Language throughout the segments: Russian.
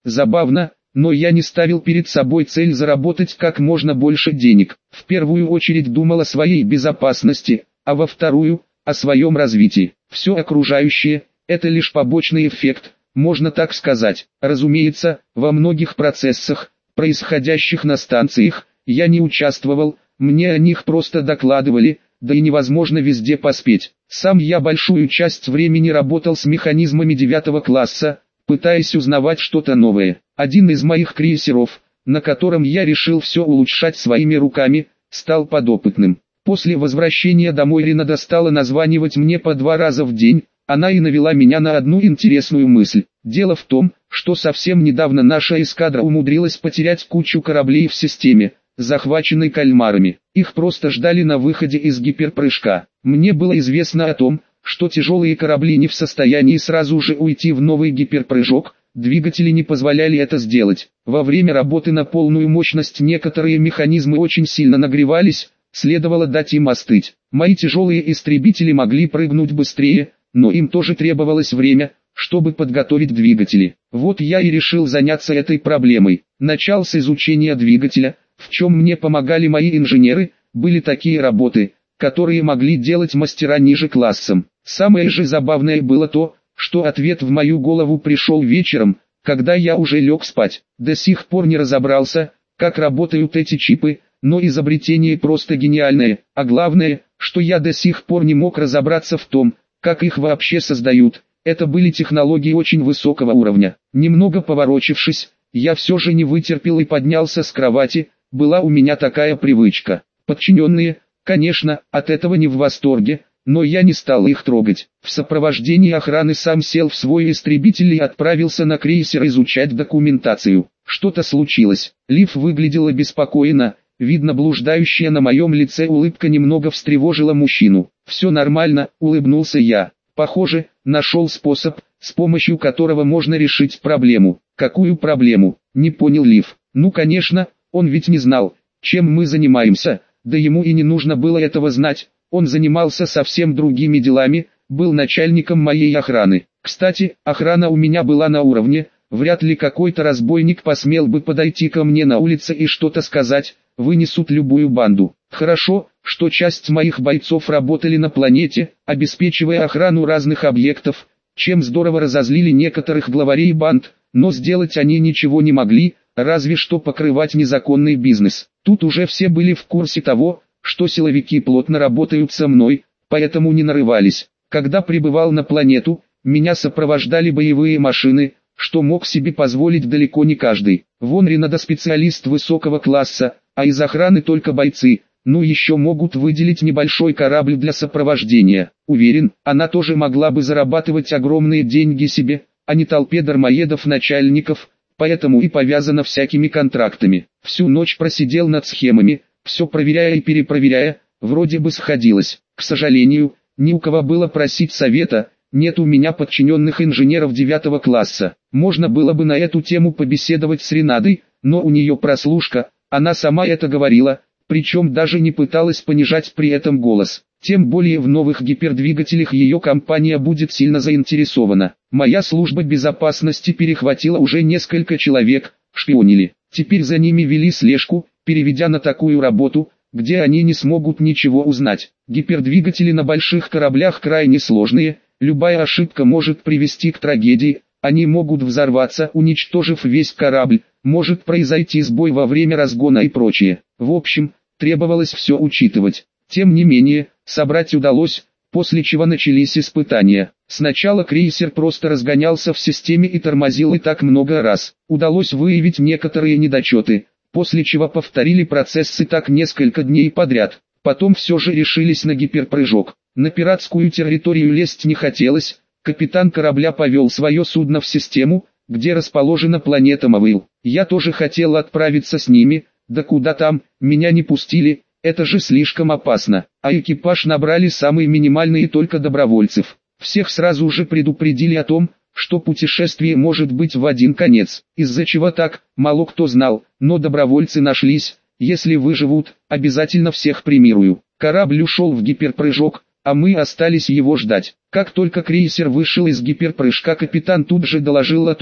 Забавно, но я не ставил перед собой цель заработать как можно больше денег. В первую очередь думал о своей безопасности, а во вторую – о своем развитии. Все окружающее – это лишь побочный эффект, можно так сказать. Разумеется, во многих процессах, происходящих на станциях, я не участвовал, мне о них просто докладывали, да и невозможно везде поспеть. Сам я большую часть времени работал с механизмами 9 класса, пытаясь узнавать что-то новое. Один из моих крейсеров, на котором я решил все улучшать своими руками, стал подопытным. После возвращения домой Ринада стала названивать мне по 2 раза в день, она и навела меня на одну интересную мысль. Дело в том, что совсем недавно наша эскадра умудрилась потерять кучу кораблей в системе, захваченной кальмарами. Их просто ждали на выходе из гиперпрыжка. Мне было известно о том, что тяжелые корабли не в состоянии сразу же уйти в новый гиперпрыжок, двигатели не позволяли это сделать. Во время работы на полную мощность некоторые механизмы очень сильно нагревались, следовало дать им остыть. Мои тяжелые истребители могли прыгнуть быстрее, но им тоже требовалось время, чтобы подготовить двигатели. Вот я и решил заняться этой проблемой. Начал с изучения двигателя, в чем мне помогали мои инженеры, были такие работы, которые могли делать мастера ниже классом. Самое же забавное было то, что ответ в мою голову пришел вечером, когда я уже лег спать. До сих пор не разобрался, как работают эти чипы, но изобретение просто гениальное, а главное, что я до сих пор не мог разобраться в том, как их вообще создают. Это были технологии очень высокого уровня. Немного поворочившись, я все же не вытерпел и поднялся с кровати, была у меня такая привычка. Подчиненные, конечно, от этого не в восторге, но я не стал их трогать. В сопровождении охраны сам сел в свой истребитель и отправился на крейсер изучать документацию. Что-то случилось. Лив выглядела беспокойно, видно, блуждающая на моем лице улыбка немного встревожила мужчину. «Все нормально», — улыбнулся я. «Похоже, нашел способ, с помощью которого можно решить проблему». «Какую проблему?» — не понял Лив. «Ну конечно, он ведь не знал, чем мы занимаемся, да ему и не нужно было этого знать, он занимался совсем другими делами, был начальником моей охраны. Кстати, охрана у меня была на уровне, вряд ли какой-то разбойник посмел бы подойти ко мне на улице и что-то сказать, вынесут любую банду. Хорошо, что часть моих бойцов работали на планете, обеспечивая охрану разных объектов, чем здорово разозлили некоторых главарей банд, но сделать они ничего не могли, разве что покрывать незаконный бизнес. Тут уже все были в курсе того, что силовики плотно работают со мной, поэтому не нарывались. Когда прибывал на планету, меня сопровождали боевые машины, что мог себе позволить далеко не каждый. Вон Ринада специалист высокого класса, а из охраны только бойцы, ну еще могут выделить небольшой корабль для сопровождения. Уверен, она тоже могла бы зарабатывать огромные деньги себе, а не толпе дармоедов-начальников, поэтому и повязана всякими контрактами. Всю ночь просидел над схемами, все проверяя и перепроверяя, вроде бы сходилось. К сожалению, ни у кого было просить совета, нет у меня подчиненных инженеров 9 класса. Можно было бы на эту тему побеседовать с Ринадой, но у нее прослушка, она сама это говорила, причем даже не пыталась понижать при этом голос. Тем более в новых гипердвигателях ее компания будет сильно заинтересована. Моя служба безопасности перехватила уже несколько человек, шпионили. Теперь за ними вели слежку, переведя на такую работу, где они не смогут ничего узнать. Гипердвигатели на больших кораблях крайне сложные, любая ошибка может привести к трагедии, они могут взорваться, уничтожив весь корабль, может произойти сбой во время разгона и прочее. В общем, требовалось все учитывать. Тем не менее, собрать удалось, после чего начались испытания. Сначала крейсер просто разгонялся в системе и тормозил и так много раз. Удалось выявить некоторые недочеты, после чего повторили процессы так несколько дней подряд. Потом все же решились на гиперпрыжок. На пиратскую территорию лезть не хотелось, капитан корабля повел свое судно в систему, где расположена планета Мавил. Я тоже хотел отправиться с ними, да куда там, меня не пустили, это же слишком опасно. А экипаж набрали самый минимальный и только добровольцев. Всех сразу же предупредили о том, что путешествие может быть в один конец. Из-за чего так, мало кто знал, но добровольцы нашлись. Если выживут, обязательно всех премирую. Корабль ушел в гиперпрыжок, а мы остались его ждать. Как только крейсер вышел из гиперпрыжка, капитан тут же доложил о том,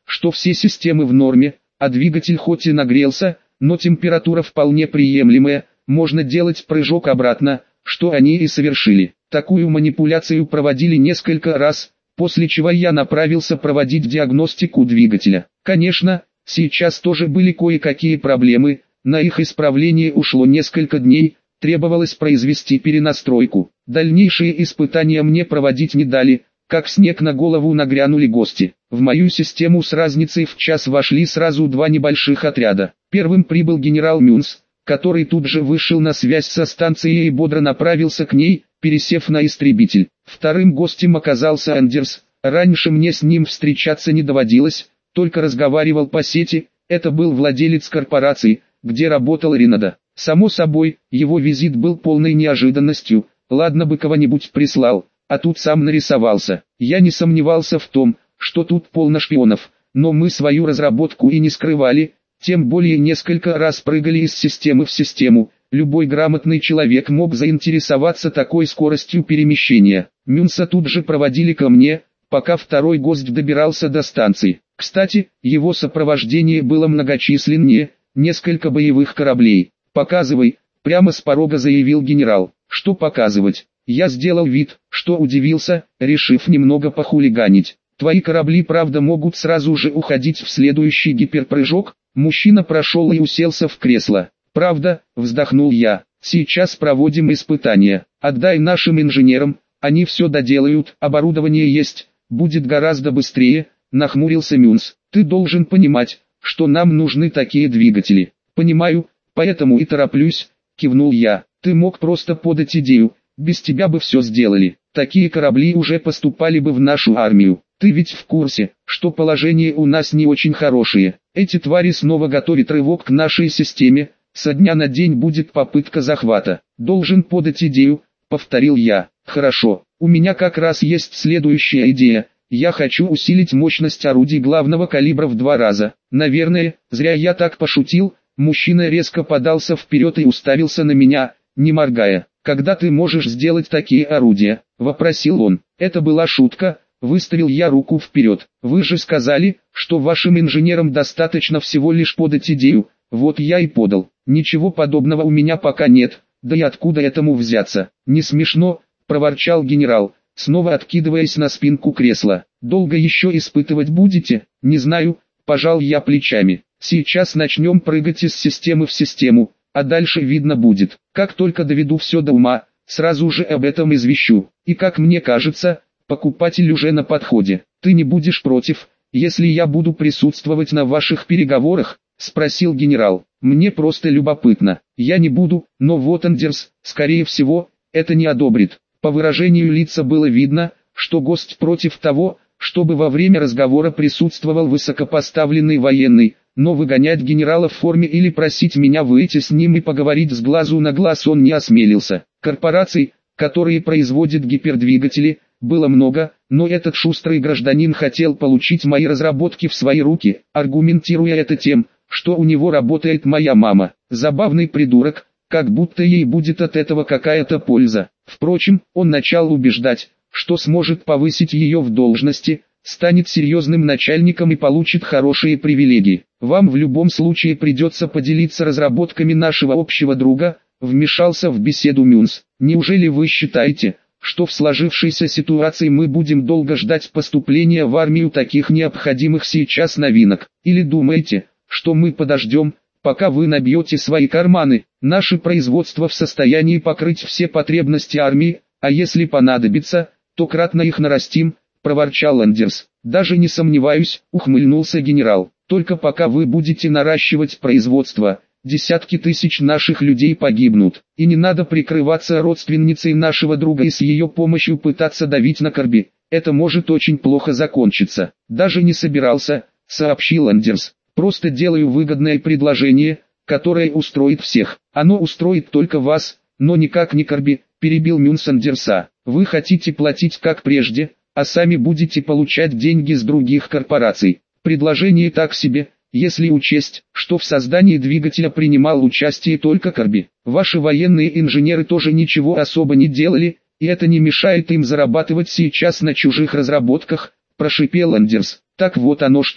что все системы в норме, а двигатель хоть и нагрелся, но температура вполне приемлемая, можно делать прыжок обратно, что они и совершили. Такую манипуляцию проводили несколько раз, после чего я направился проводить диагностику двигателя. Конечно, сейчас тоже были кое-какие проблемы, на их исправление ушло несколько дней, требовалось произвести перенастройку. Дальнейшие испытания мне проводить не дали, как снег на голову нагрянули гости. В мою систему с разницей в час вошли сразу два небольших отряда. Первым прибыл генерал Мюнс, который тут же вышел на связь со станцией и бодро направился к ней, пересев на истребитель. Вторым гостем оказался Андерс. Раньше мне с ним встречаться не доводилось, только разговаривал по сети. Это был владелец корпорации, где работал Ринада. Само собой, его визит был полной неожиданностью. Ладно бы кого-нибудь прислал, а тут сам нарисовался. Я не сомневался в том, что тут полно шпионов, но мы свою разработку и не скрывали, тем более несколько раз прыгали из системы в систему. Любой грамотный человек мог заинтересоваться такой скоростью перемещения. Мюнса тут же проводили ко мне, пока второй гость добирался до станции. Кстати, его сопровождение было многочисленнее, несколько боевых кораблей. «Показывай», — прямо с порога заявил генерал. «Что показывать?» Я сделал вид, что удивился, решив немного похулиганить. «Твои корабли правда могут сразу же уходить в следующий гиперпрыжок?» Мужчина прошел и уселся в кресло. «Правда», — вздохнул я, — «сейчас проводим испытания. Отдай нашим инженерам, они все доделают, оборудование есть, будет гораздо быстрее», — нахмурился Мюнс. «Ты должен понимать, что нам нужны такие двигатели». «Понимаю, поэтому и тороплюсь», — кивнул я. «Ты мог просто подать идею, без тебя бы все сделали. Такие корабли уже поступали бы в нашу армию. Ты ведь в курсе, что положение у нас не очень хорошее. Эти твари снова готовят рывок к нашей системе, со дня на день будет попытка захвата. Должен подать идею», — повторил я. «Хорошо, у меня как раз есть следующая идея. Я хочу усилить мощность орудий главного калибра в 2 раза. Наверное, зря я так пошутил». Мужчина резко подался вперед и уставился на меня, не моргая. «Когда ты можешь сделать такие орудия?» — вопросил он. «Это была шутка», — выставил я руку вперед. «Вы же сказали, что вашим инженерам достаточно всего лишь подать идею, вот я и подал. Ничего подобного у меня пока нет, да и откуда этому взяться?» «Не смешно», — проворчал генерал, снова откидываясь на спинку кресла. «Долго еще испытывать будете?» «Не знаю», — пожал я плечами. «Сейчас начнем прыгать из системы в систему, а дальше видно будет. Как только доведу все до ума, сразу же об этом извещу. И как мне кажется, покупатель уже на подходе. Ты не будешь против, если я буду присутствовать на ваших переговорах?» — спросил генерал. «Мне просто любопытно. Я не буду, но вот Андерс, скорее всего, это не одобрит». По выражению лица было видно, что гость против того, чтобы во время разговора присутствовал высокопоставленный военный, но выгонять генерала в форме или просить меня выйти с ним и поговорить с глазу на глаз он не осмелился. Корпораций, которые производят гипердвигатели, было много, но этот шустрый гражданин хотел получить мои разработки в свои руки, аргументируя это тем, что у него работает моя мама. Забавный придурок, как будто ей будет от этого какая-то польза. Впрочем, он начал убеждать, что сможет повысить ее в должности, станет серьезным начальником и получит хорошие привилегии. «Вам в любом случае придется поделиться разработками нашего общего друга», вмешался в беседу Мюнс. «Неужели вы считаете, что в сложившейся ситуации мы будем долго ждать поступления в армию таких необходимых сейчас новинок? Или думаете, что мы подождем, пока вы набьете свои карманы? Наше производство в состоянии покрыть все потребности армии, а если понадобится, то кратно их нарастим», — проворчал Андерс. «Даже не сомневаюсь», — ухмыльнулся генерал. «Только пока вы будете наращивать производство, десятки тысяч наших людей погибнут. И не надо прикрываться родственницей нашего друга и с ее помощью пытаться давить на Корби. Это может очень плохо закончиться». «Даже не собирался», — сообщил Андерс. «Просто делаю выгодное предложение, которое устроит всех. Оно устроит только вас, но никак не Корби», — перебил Мюнс Андерса. «Вы хотите платить как прежде, а сами будете получать деньги с других корпораций. Предложение так себе, если учесть, что в создании двигателя принимал участие только Корби. Ваши военные инженеры тоже ничего особо не делали, и это не мешает им зарабатывать сейчас на чужих разработках», — прошипел Андерс. «Так вот оно что»,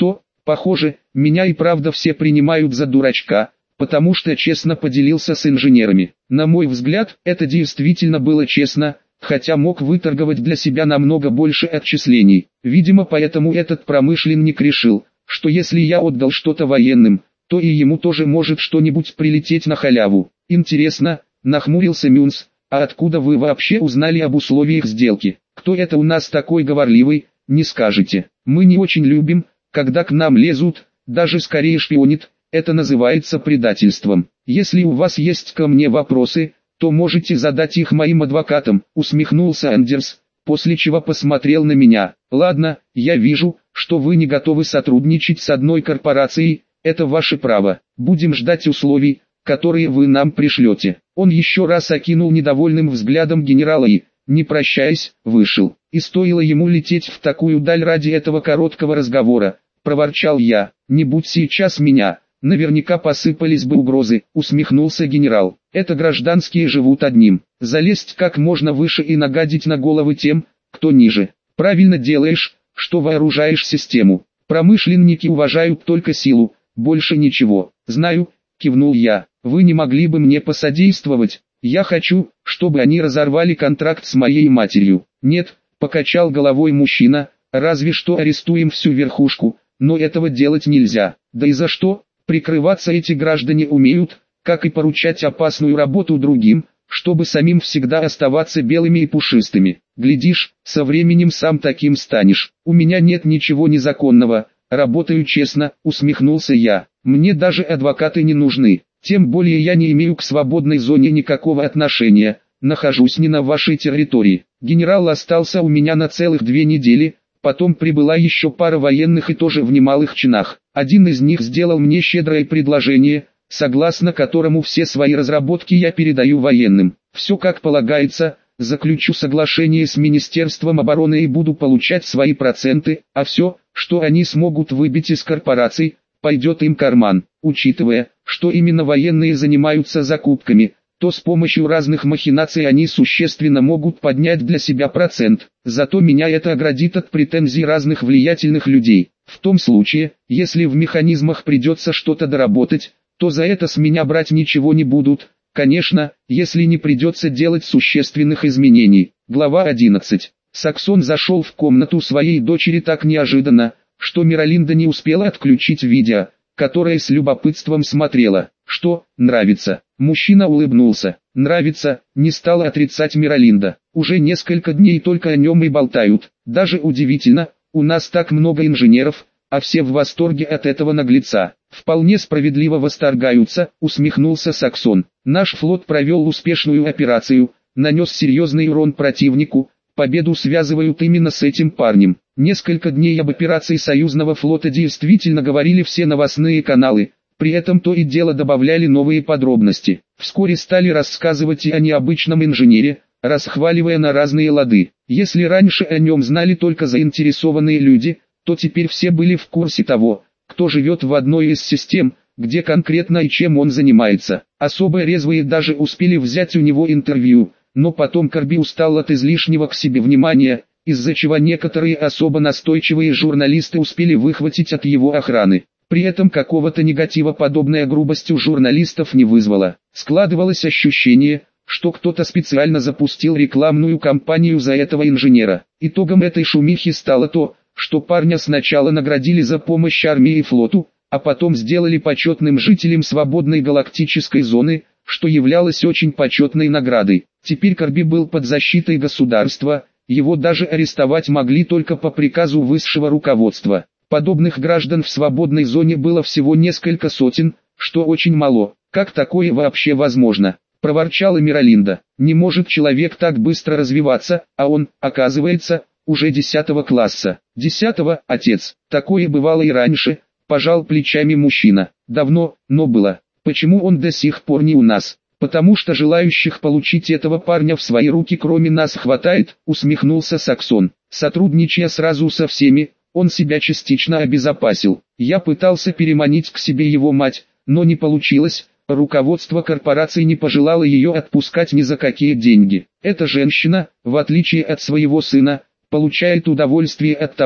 Похоже, меня и правда все принимают за дурачка, потому что честно поделился с инженерами. На мой взгляд, это действительно было честно, хотя мог выторговать для себя намного больше отчислений. Видимо, поэтому этот промышленник решил, что если я отдал что-то военным, то и ему тоже может что-нибудь прилететь на халяву. Интересно, нахмурился Мюнс, а откуда вы вообще узнали об условиях сделки? Кто это у нас такой говорливый, не скажете. Мы не очень любим, когда к нам лезут, даже скорее шпионит, это называется предательством. Если у вас есть ко мне вопросы, то можете задать их моим адвокатам, усмехнулся Андерс, после чего посмотрел на меня. Ладно, я вижу, что вы не готовы сотрудничать с одной корпорацией, это ваше право. Будем ждать условий, которые вы нам пришлете. Он еще раз окинул недовольным взглядом генерала и, не прощаясь, вышел. И стоило ему лететь в такую даль ради этого короткого разговора, проворчал я. Не будь сейчас меня, наверняка посыпались бы угрозы, усмехнулся генерал. Это гражданские живут одним. Залезть как можно выше и нагадить на головы тем, кто ниже. Правильно делаешь, что вооружаешь систему. Промышленники уважают только силу, больше ничего. Знаю, кивнул я. Вы не могли бы мне посодействовать? Я хочу, чтобы они разорвали контракт с моей матерью. Нет, покачал головой мужчина, разве что арестуем всю верхушку, но этого делать нельзя. Да и за что? Прикрываться эти граждане умеют, как и поручать опасную работу другим, чтобы самим всегда оставаться белыми и пушистыми. Глядишь, со временем сам таким станешь. У меня нет ничего незаконного, работаю честно, усмехнулся я. Мне даже адвокаты не нужны, тем более я не имею к свободной зоне никакого отношения, нахожусь не на вашей территории. Генерал остался у меня на целых 2 недели, потом прибыла еще пара военных и тоже в немалых чинах. Один из них сделал мне щедрое предложение, согласно которому все свои разработки я передаю военным. Все как полагается, заключу соглашение с Министерством обороны и буду получать свои проценты, а все, что они смогут выбить из корпораций, пойдет им в карман. Учитывая, что именно военные занимаются закупками, то с помощью разных махинаций они существенно могут поднять для себя процент. Зато меня это оградит от претензий разных влиятельных людей. В том случае, если в механизмах придется что-то доработать, то за это с меня брать ничего не будут. Конечно, если не придется делать существенных изменений. Глава 11. Саксон зашел в комнату своей дочери так неожиданно, что Миралинда не успела отключить видео, которое с любопытством смотрела. Что, нравится? Мужчина улыбнулся. Нравится, не стала отрицать Миралинда. Уже несколько дней только о нем и болтают. Даже удивительно, у нас так много инженеров, а все в восторге от этого наглеца. Вполне справедливо восторгаются, усмехнулся Саксон. Наш флот провел успешную операцию, нанес серьезный урон противнику, победу связывают именно с этим парнем. Несколько дней об операции союзного флота действительно говорили все новостные каналы, при этом то и дело добавляли новые подробности. Вскоре стали рассказывать и о необычном инженере, расхваливая на разные лады. Если раньше о нем знали только заинтересованные люди, то теперь все были в курсе того, кто живет в одной из систем, где конкретно и чем он занимается. Особо резвые даже успели взять у него интервью, но потом Корби устал от излишнего к себе внимания, из-за чего некоторые особо настойчивые журналисты успели выхватить от его охраны. При этом какого-то негатива подобная грубость у журналистов не вызвала. Складывалось ощущение, что кто-то специально запустил рекламную кампанию за этого инженера. Итогом этой шумихи стало то, что парня сначала наградили за помощь армии и флоту, а потом сделали почетным жителем свободной галактической зоны, что являлось очень почетной наградой. Теперь Корби был под защитой государства, его даже арестовать могли только по приказу высшего руководства. Подобных граждан в свободной зоне было всего несколько сотен, что очень мало. Как такое вообще возможно? Проворчала Миралинда. Не может человек так быстро развиваться, а он, оказывается, уже 10 класса. 10-го, отец. Такое бывало и раньше, пожал плечами мужчина. Давно, но было. Почему он до сих пор не у нас? Потому что желающих получить этого парня в свои руки кроме нас хватает, усмехнулся Саксон. Сотрудничая сразу со всеми, он себя частично обезопасил. Я пытался переманить к себе его мать, но не получилось. Руководство корпорации не пожелало ее отпускать ни за какие деньги. Эта женщина, в отличие от своего сына, получает удовольствие от того,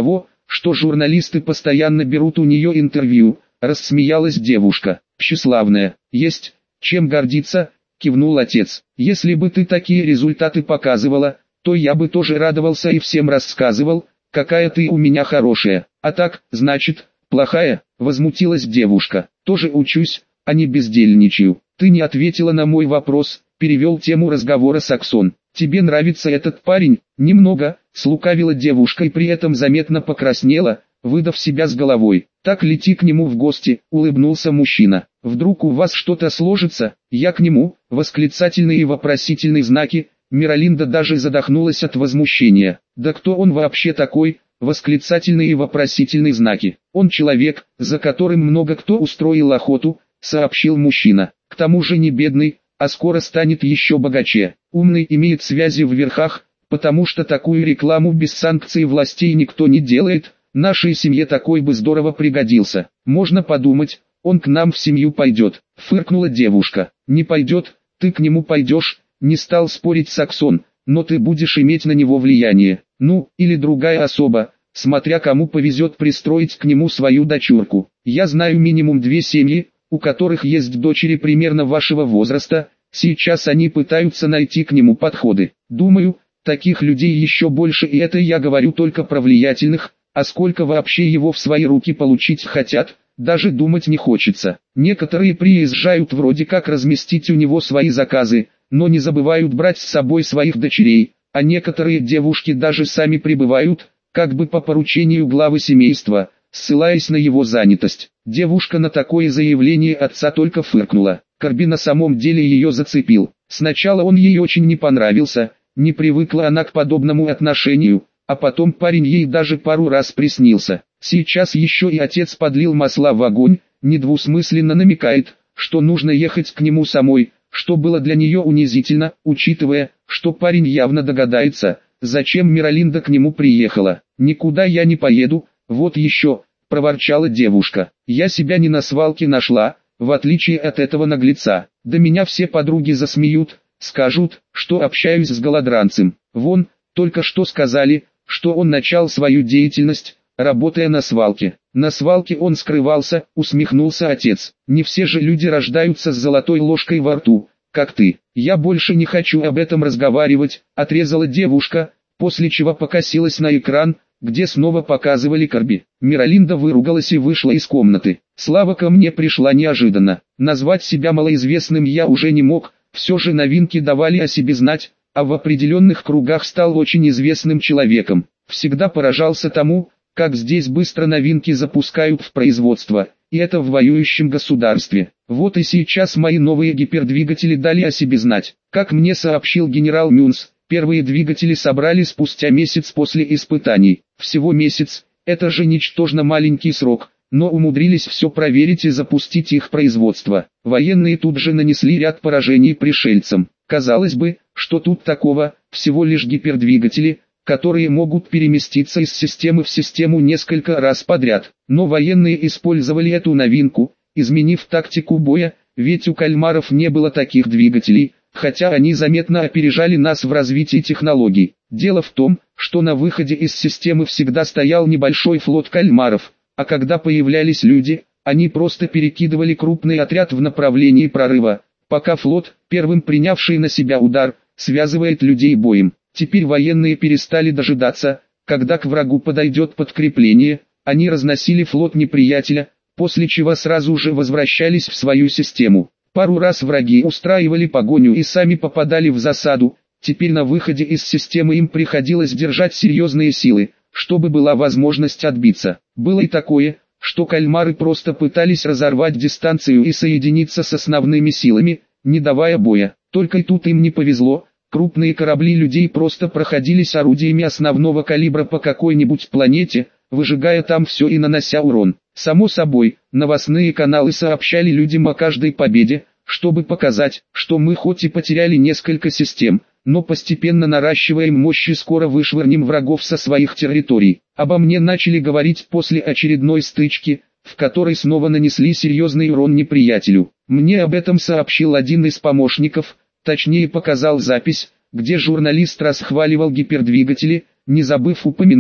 что журналисты постоянно берут у нее интервью, рассмеялась девушка. Тщеславная, есть чем гордиться, кивнул отец. Если бы ты такие результаты показывала, то я бы тоже радовался и всем рассказывал, какая ты у меня хорошая. А так, значит, плохая, возмутилась девушка. Тоже учусь, а не бездельничаю. Ты не ответила на мой вопрос, перевел тему разговора Саксон. Тебе нравится этот парень? Немного, слукавила девушка и при этом заметно покраснела, выдав себя с головой. Так лети к нему в гости, улыбнулся мужчина. Вдруг у вас что-то сложится, я к нему, восклицательные и вопросительные знаки. Миралинда даже задохнулась от возмущения. Да кто он вообще такой? Восклицательные и вопросительные знаки. Он человек, за которым много кто устроил охоту, сообщил мужчина. К тому же не бедный, а скоро станет еще богаче. Умный, имеет связи в верхах, потому что такую рекламу без санкций властей никто не делает. Нашей семье такой бы здорово пригодился. Можно подумать, он к нам в семью пойдет. Фыркнула девушка. Не пойдет, ты к нему пойдешь. Не стал спорить Саксон, но ты будешь иметь на него влияние. Ну, или другая особа, смотря кому повезет пристроить к нему свою дочурку. Я знаю минимум 2 семьи, у которых есть дочери примерно вашего возраста, сейчас они пытаются найти к нему подходы. Думаю, таких людей еще больше, и это я говорю только про влиятельных, а сколько вообще его в свои руки получить хотят, даже думать не хочется. Некоторые приезжают вроде как разместить у него свои заказы, но не забывают брать с собой своих дочерей, а некоторые девушки даже сами прибывают, как бы по поручению главы семейства, ссылаясь на его занятость. Девушка на такое заявление отца только фыркнула. Корби на самом деле ее зацепил. Сначала он ей очень не понравился, не привыкла она к подобному отношению, а потом парень ей даже пару раз приснился. Сейчас еще и отец подлил масла в огонь, недвусмысленно намекает, что нужно ехать к нему самой, что было для нее унизительно, учитывая, что парень явно догадается, зачем Миралинда к нему приехала. «Никуда я не поеду, вот еще», – проворчала девушка. «Я себя не на свалке нашла, в отличие от этого наглеца. Да меня все подруги засмеют, скажут, что общаюсь с голодранцем. Вон, только что сказали, что он начал свою деятельность, работая на свалке». «На свалке он скрывался», — усмехнулся отец. «Не все же люди рождаются с золотой ложкой во рту, как ты». «Я больше не хочу об этом разговаривать», — отрезала девушка, после чего покосилась на экран, где снова показывали Корби. Миралинда выругалась и вышла из комнаты. Слава ко мне пришла неожиданно. Назвать себя малоизвестным я уже не мог, все же новинки давали о себе знать, а в определенных кругах стал очень известным человеком. Всегда поражался тому, как здесь быстро новинки запускают в производство, и это в воюющем государстве. Вот и сейчас мои новые гипердвигатели дали о себе знать. Как мне сообщил генерал Мюнс, первые двигатели собрали спустя месяц после испытаний. Всего месяц, это же ничтожно маленький срок, но умудрились все проверить и запустить их производство. Военные тут же нанесли ряд поражений пришельцам. Казалось бы, что тут такого, всего лишь гипердвигатели, которые могут переместиться из системы в систему несколько раз подряд. Но военные использовали эту новинку, изменив тактику боя, ведь у кальмаров не было таких двигателей, хотя они заметно опережали нас в развитии технологий. Дело в том, что на выходе из системы всегда стоял небольшой флот кальмаров, а когда появлялись люди, они просто перекидывали крупный отряд в направлении прорыва, пока флот, первым принявший на себя удар, связывает людей боем. Теперь военные перестали дожидаться, когда к врагу подойдет подкрепление, они разносили флот неприятеля, после чего сразу же возвращались в свою систему. Пару раз враги устраивали погоню и сами попадали в засаду, теперь на выходе из системы им приходилось держать серьезные силы, чтобы была возможность отбиться. Было и такое, что кальмары просто пытались разорвать дистанцию и соединиться с основными силами, не давая боя. Только и тут им не повезло. Крупные корабли людей просто проходились орудиями основного калибра по какой-нибудь планете, выжигая там все и нанося урон. Само собой, новостные каналы сообщали людям о каждой победе, чтобы показать, что мы хоть и потеряли несколько систем, но постепенно наращиваем мощь и скоро вышвырнем врагов со своих территорий. Обо мне начали говорить после очередной стычки, в которой снова нанесли серьезный урон неприятелю. Мне об этом сообщил один из помощников, точнее показал запись, где журналист расхваливал гипердвигатели, не забыв упомянуть,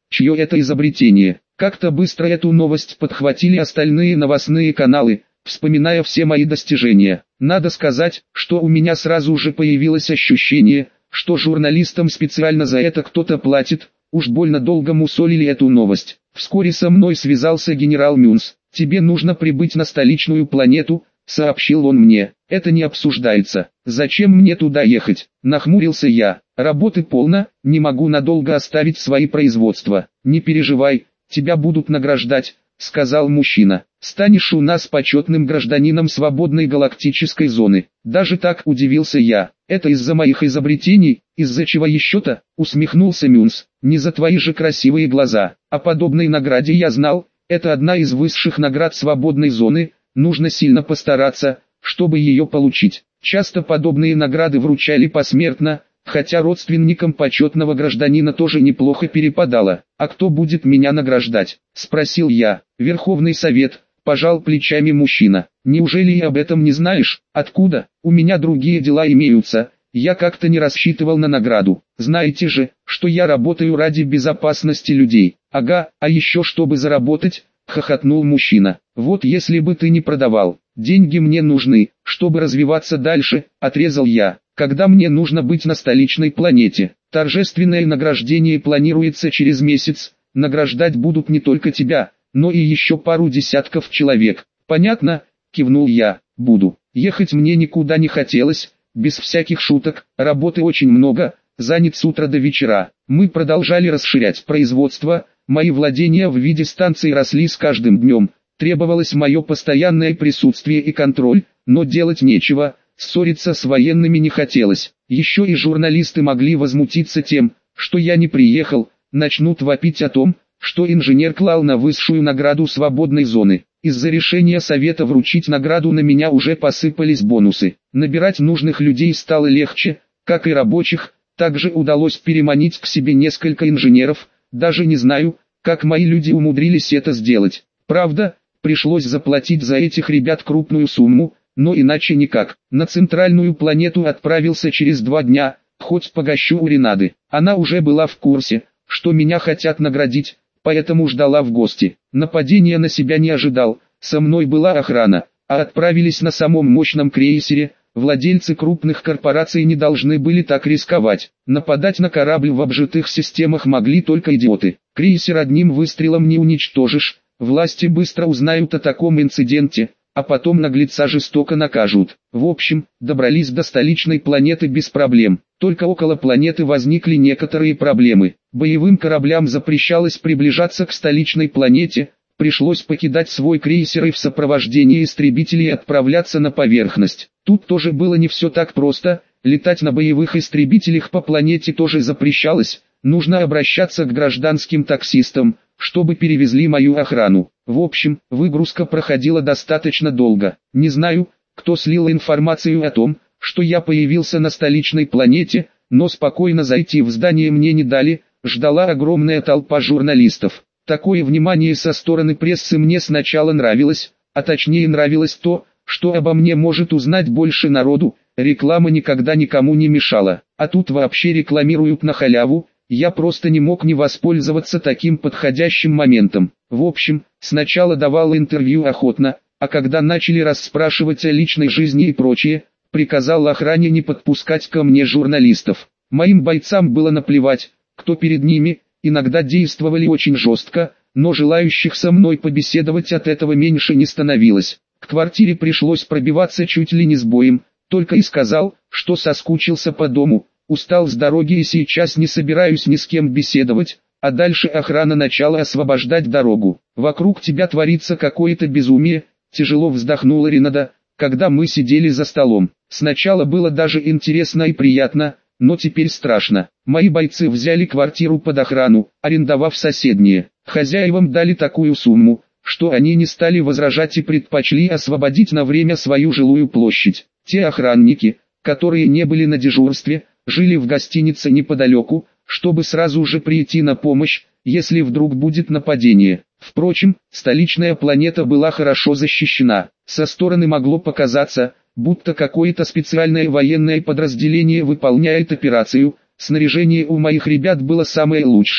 чье это изобретение. Как-то быстро эту новость подхватили остальные новостные каналы, вспоминая все мои достижения. Надо сказать, что у меня сразу же появилось ощущение, что журналистам специально за это кто-то платит. Уж больно долго мусолили эту новость. Вскоре со мной связался генерал Мюнс. «Тебе нужно прибыть на столичную планету», — сообщил он мне. «Это не обсуждается. Зачем мне туда ехать?» Нахмурился я. «Работы полно, не могу надолго оставить свои производства». «Не переживай, тебя будут награждать», — сказал мужчина. «Станешь у нас почетным гражданином свободной галактической зоны». Даже так удивился я. «Это из-за моих изобретений, из-за чего еще-то?» — усмехнулся Мюнс. «Не за твои же красивые глаза. О подобной награде я знал, это одна из высших наград свободной зоны, нужно сильно постараться, чтобы ее получить». Часто подобные награды вручали посмертно, хотя родственникам почетного гражданина тоже неплохо перепадало. «А кто будет меня награждать?» — спросил я. «Верховный совет», — пожал плечами мужчина. «Неужели и об этом не знаешь?» «Откуда? У меня другие дела имеются. Я как-то не рассчитывал на награду. Знаете же, что я работаю ради безопасности людей». «Ага, а еще чтобы заработать», — хохотнул мужчина. «Вот если бы ты не продавал, деньги мне нужны, чтобы развиваться дальше», — отрезал я. «Когда мне нужно быть на столичной планете? Торжественное награждение планируется через месяц, награждать будут не только тебя, но и еще пару десятков человек». «Понятно», — кивнул я. «Буду. Ехать мне никуда не хотелось, без всяких шуток, работы очень много, занят с утра до вечера». Мы продолжали расширять производство, мои владения в виде станций росли с каждым днем, требовалось мое постоянное присутствие и контроль, но делать нечего. Ссориться с военными не хотелось. Еще и журналисты могли возмутиться тем, что я не приехал, начнут вопить о том, что инженер клал на высшую награду свободной зоны. Из-за решения совета вручить награду на меня уже посыпались бонусы. Набирать нужных людей стало легче, как и рабочих. Также удалось переманить к себе несколько инженеров. Даже не знаю, как мои люди умудрились это сделать. Правда, пришлось заплатить за этих ребят крупную сумму, но иначе никак. На центральную планету отправился через 2 дня, хоть погощу у Ренады. Она уже была в курсе, что меня хотят наградить, поэтому ждала в гости. Нападения на себя не ожидал, со мной была охрана, а отправились на самом мощном крейсере. Владельцы крупных корпораций не должны были так рисковать. Нападать на корабль в обжитых системах могли только идиоты. Крейсер одним выстрелом не уничтожишь, власти быстро узнают о таком инциденте, а потом наглеца жестоко накажут. В общем, добрались до столичной планеты без проблем. Только около планеты возникли некоторые проблемы. Боевым кораблям запрещалось приближаться к столичной планете, пришлось покидать свой крейсер и в сопровождении истребителей отправляться на поверхность. Тут тоже было не все так просто, летать на боевых истребителях по планете тоже запрещалось, нужно обращаться к гражданским таксистам, чтобы перевезли мою охрану. В общем, выгрузка проходила достаточно долго. Не знаю, кто слил информацию о том, что я появился на столичной планете, но спокойно зайти в здание мне не дали, ждала огромная толпа журналистов. Такое внимание со стороны прессы мне сначала нравилось, а точнее нравилось то, что обо мне может узнать больше народу. Реклама никогда никому не мешала, а тут вообще рекламируют на халяву. Я просто не мог не воспользоваться таким подходящим моментом. В общем, сначала давал интервью охотно, а когда начали расспрашивать о личной жизни и прочее, приказал охране не подпускать ко мне журналистов. Моим бойцам было наплевать, кто перед ними, иногда действовали очень жестко, но желающих со мной побеседовать от этого меньше не становилось. К квартире пришлось пробиваться чуть ли не с боем, только и сказал, что соскучился по дому. Устал с дороги и сейчас не собираюсь ни с кем беседовать, а дальше охрана начала освобождать дорогу. «Вокруг тебя творится какое-то безумие», — тяжело вздохнула Ренада, когда мы сидели за столом. «Сначала было даже интересно и приятно, но теперь страшно. Мои бойцы взяли квартиру под охрану, арендовав соседние. Хозяевам дали такую сумму, что они не стали возражать и предпочли освободить на время свою жилую площадь. Те охранники, которые не были на дежурстве, жили в гостинице неподалеку, чтобы сразу же прийти на помощь, если вдруг будет нападение. Впрочем, столичная планета была хорошо защищена. Со стороны могло показаться, будто какое-то специальное военное подразделение выполняет операцию. Снаряжение у моих ребят было самое лучшее,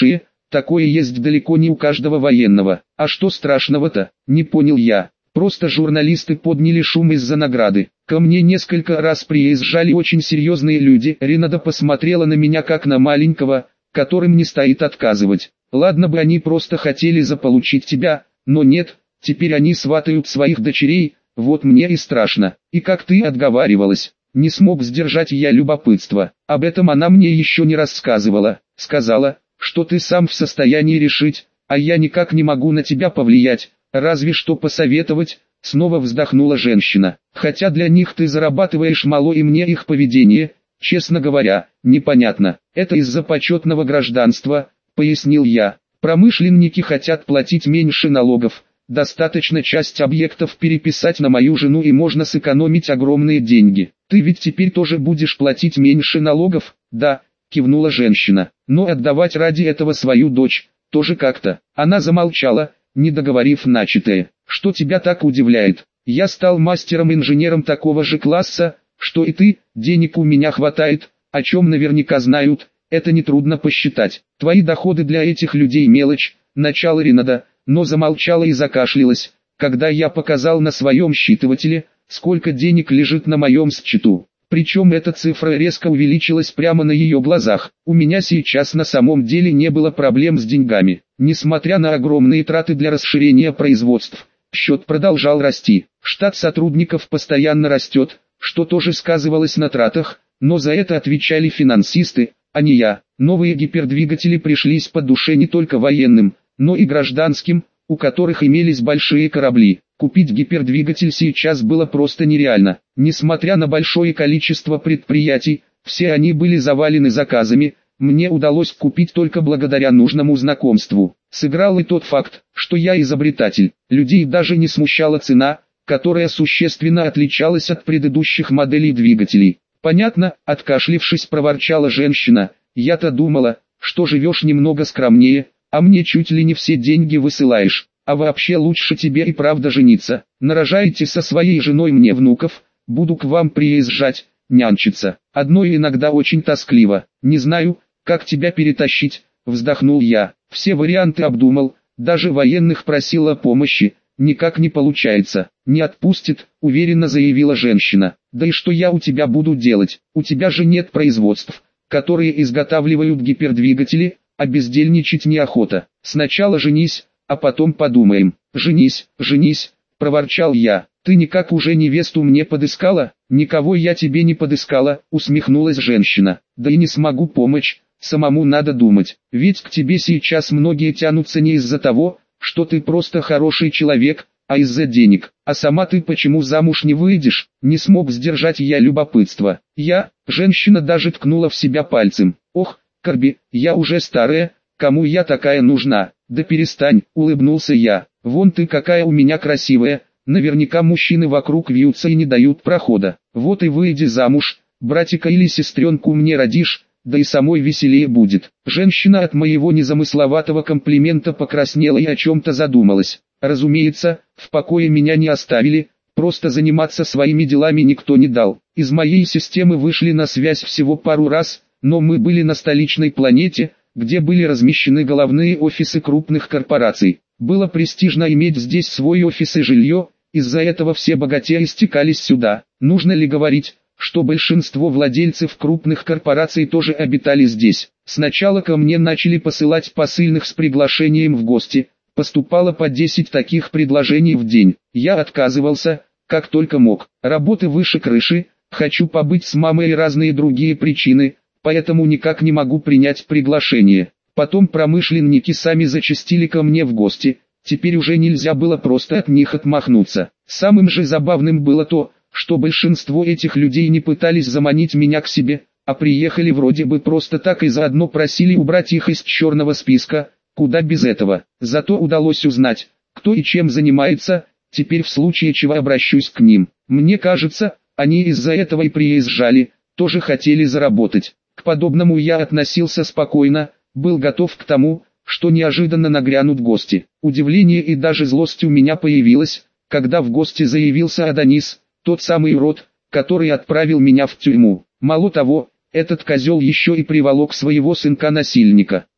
Такое есть далеко не у каждого военного. А что страшного-то, не понял я. Просто журналисты подняли шум из-за награды. Ко мне несколько раз приезжали очень серьезные люди. Ренада посмотрела на меня как на маленького, которым не стоит отказывать. Ладно бы они просто хотели заполучить тебя, но нет, теперь они сватают своих дочерей, вот мне и страшно. И как ты отговаривалась, не смог сдержать я любопытство. Об этом она мне еще не рассказывала. Сказала, что ты сам в состоянии решить, а я никак не могу на тебя повлиять. Разве что посоветовать, снова вздохнула женщина. Хотя для них ты зарабатываешь мало и мне их поведение, честно говоря, непонятно. Это из-за почетного гражданства, пояснил я. Промышленники хотят платить меньше налогов. Достаточно часть объектов переписать на мою жену и можно сэкономить огромные деньги. Ты ведь теперь тоже будешь платить меньше налогов? Да, кивнула женщина. Но отдавать ради этого свою дочь, тоже как-то. Она замолчала, не договорив начатое. Что тебя так удивляет? Я стал мастером-инженером такого же класса, что и ты, денег у меня хватает, о чем наверняка знают, это нетрудно посчитать. Твои доходы для этих людей мелочь, начала Ренада, но замолчала и закашлялась, когда я показал на своем считывателе, сколько денег лежит на моем счету. Причем эта цифра резко увеличилась прямо на ее глазах. У меня сейчас на самом деле не было проблем с деньгами. Несмотря на огромные траты для расширения производств, счет продолжал расти. Штат сотрудников постоянно растет, что тоже сказывалось на тратах, но за это отвечали финансисты, а не я. Новые гипердвигатели пришлись по душе не только военным, но и гражданским, у которых имелись большие корабли. Купить гипердвигатель сейчас было просто нереально. Несмотря на большое количество предприятий, все они были завалены заказами, мне удалось купить только благодаря нужному знакомству. Сыграл и тот факт, что я изобретатель. Людей даже не смущала цена, которая существенно отличалась от предыдущих моделей двигателей. Понятно, откашлившись, проворчала женщина, я-то думала, что живешь немного скромнее, а мне чуть ли не все деньги высылаешь. А вообще лучше тебе и правда жениться. Нарожаете со своей женой мне внуков, буду к вам приезжать, нянчиться. Одной иногда очень тоскливо. Не знаю, как тебя перетащить, вздохнул я. Все варианты обдумал, даже военных просил о помощи. Никак не получается. Не отпустит, уверенно заявила женщина. Да и что я у тебя буду делать? У тебя же нет производств, которые изготавливают гипердвигатели, а бездельничать неохота. Сначала женись, а потом подумаем. Женись, женись, проворчал я. Ты никак уже невесту мне подыскала? Никого я тебе не подыскала, усмехнулась женщина. Да и не смогу помочь, самому надо думать. Ведь к тебе сейчас многие тянутся не из-за того, что ты просто хороший человек, а из-за денег. А сама ты почему замуж не выйдешь? Не смог сдержать я любопытство. Женщина даже ткнула в себя пальцем. Ох, Корби, я уже старая, кому я такая нужна? Да перестань, улыбнулся я. Вон ты какая у меня красивая, наверняка мужчины вокруг вьются и не дают прохода. Вот и выйди замуж, братика или сестренку мне родишь, да и самой веселее будет. Женщина от моего незамысловатого комплимента покраснела и о чем-то задумалась. Разумеется, в покое меня не оставили, просто заниматься своими делами никто не дал. Из моей системы вышли на связь всего пару раз, но мы были на столичной планете, где были размещены головные офисы крупных корпораций. Было престижно иметь здесь свой офис и жилье, из-за этого все богатеи стекались сюда. Нужно ли говорить, что большинство владельцев крупных корпораций тоже обитали здесь? Сначала ко мне начали посылать посыльных с приглашением в гости, поступало по 10 таких предложений в день. Я отказывался, как только мог. Работы выше крыши, хочу побыть с мамой и разные другие причины, поэтому никак не могу принять приглашение. Потом промышленники сами зачастили ко мне в гости, теперь уже нельзя было просто от них отмахнуться. Самым же забавным было то, что большинство этих людей не пытались заманить меня к себе, а приехали вроде бы просто так и заодно просили убрать их из черного списка, куда без этого. Зато удалось узнать, кто и чем занимается, теперь в случае чего обращусь к ним. Мне кажется, они из-за этого и приезжали, тоже хотели заработать. К подобному я относился спокойно, был готов к тому, что неожиданно нагрянут гости. Удивление и даже злость у меня появилось, когда в гости заявился Адонис, тот самый урод, который отправил меня в тюрьму. Мало того, этот козел еще и приволок своего сынка-насильника.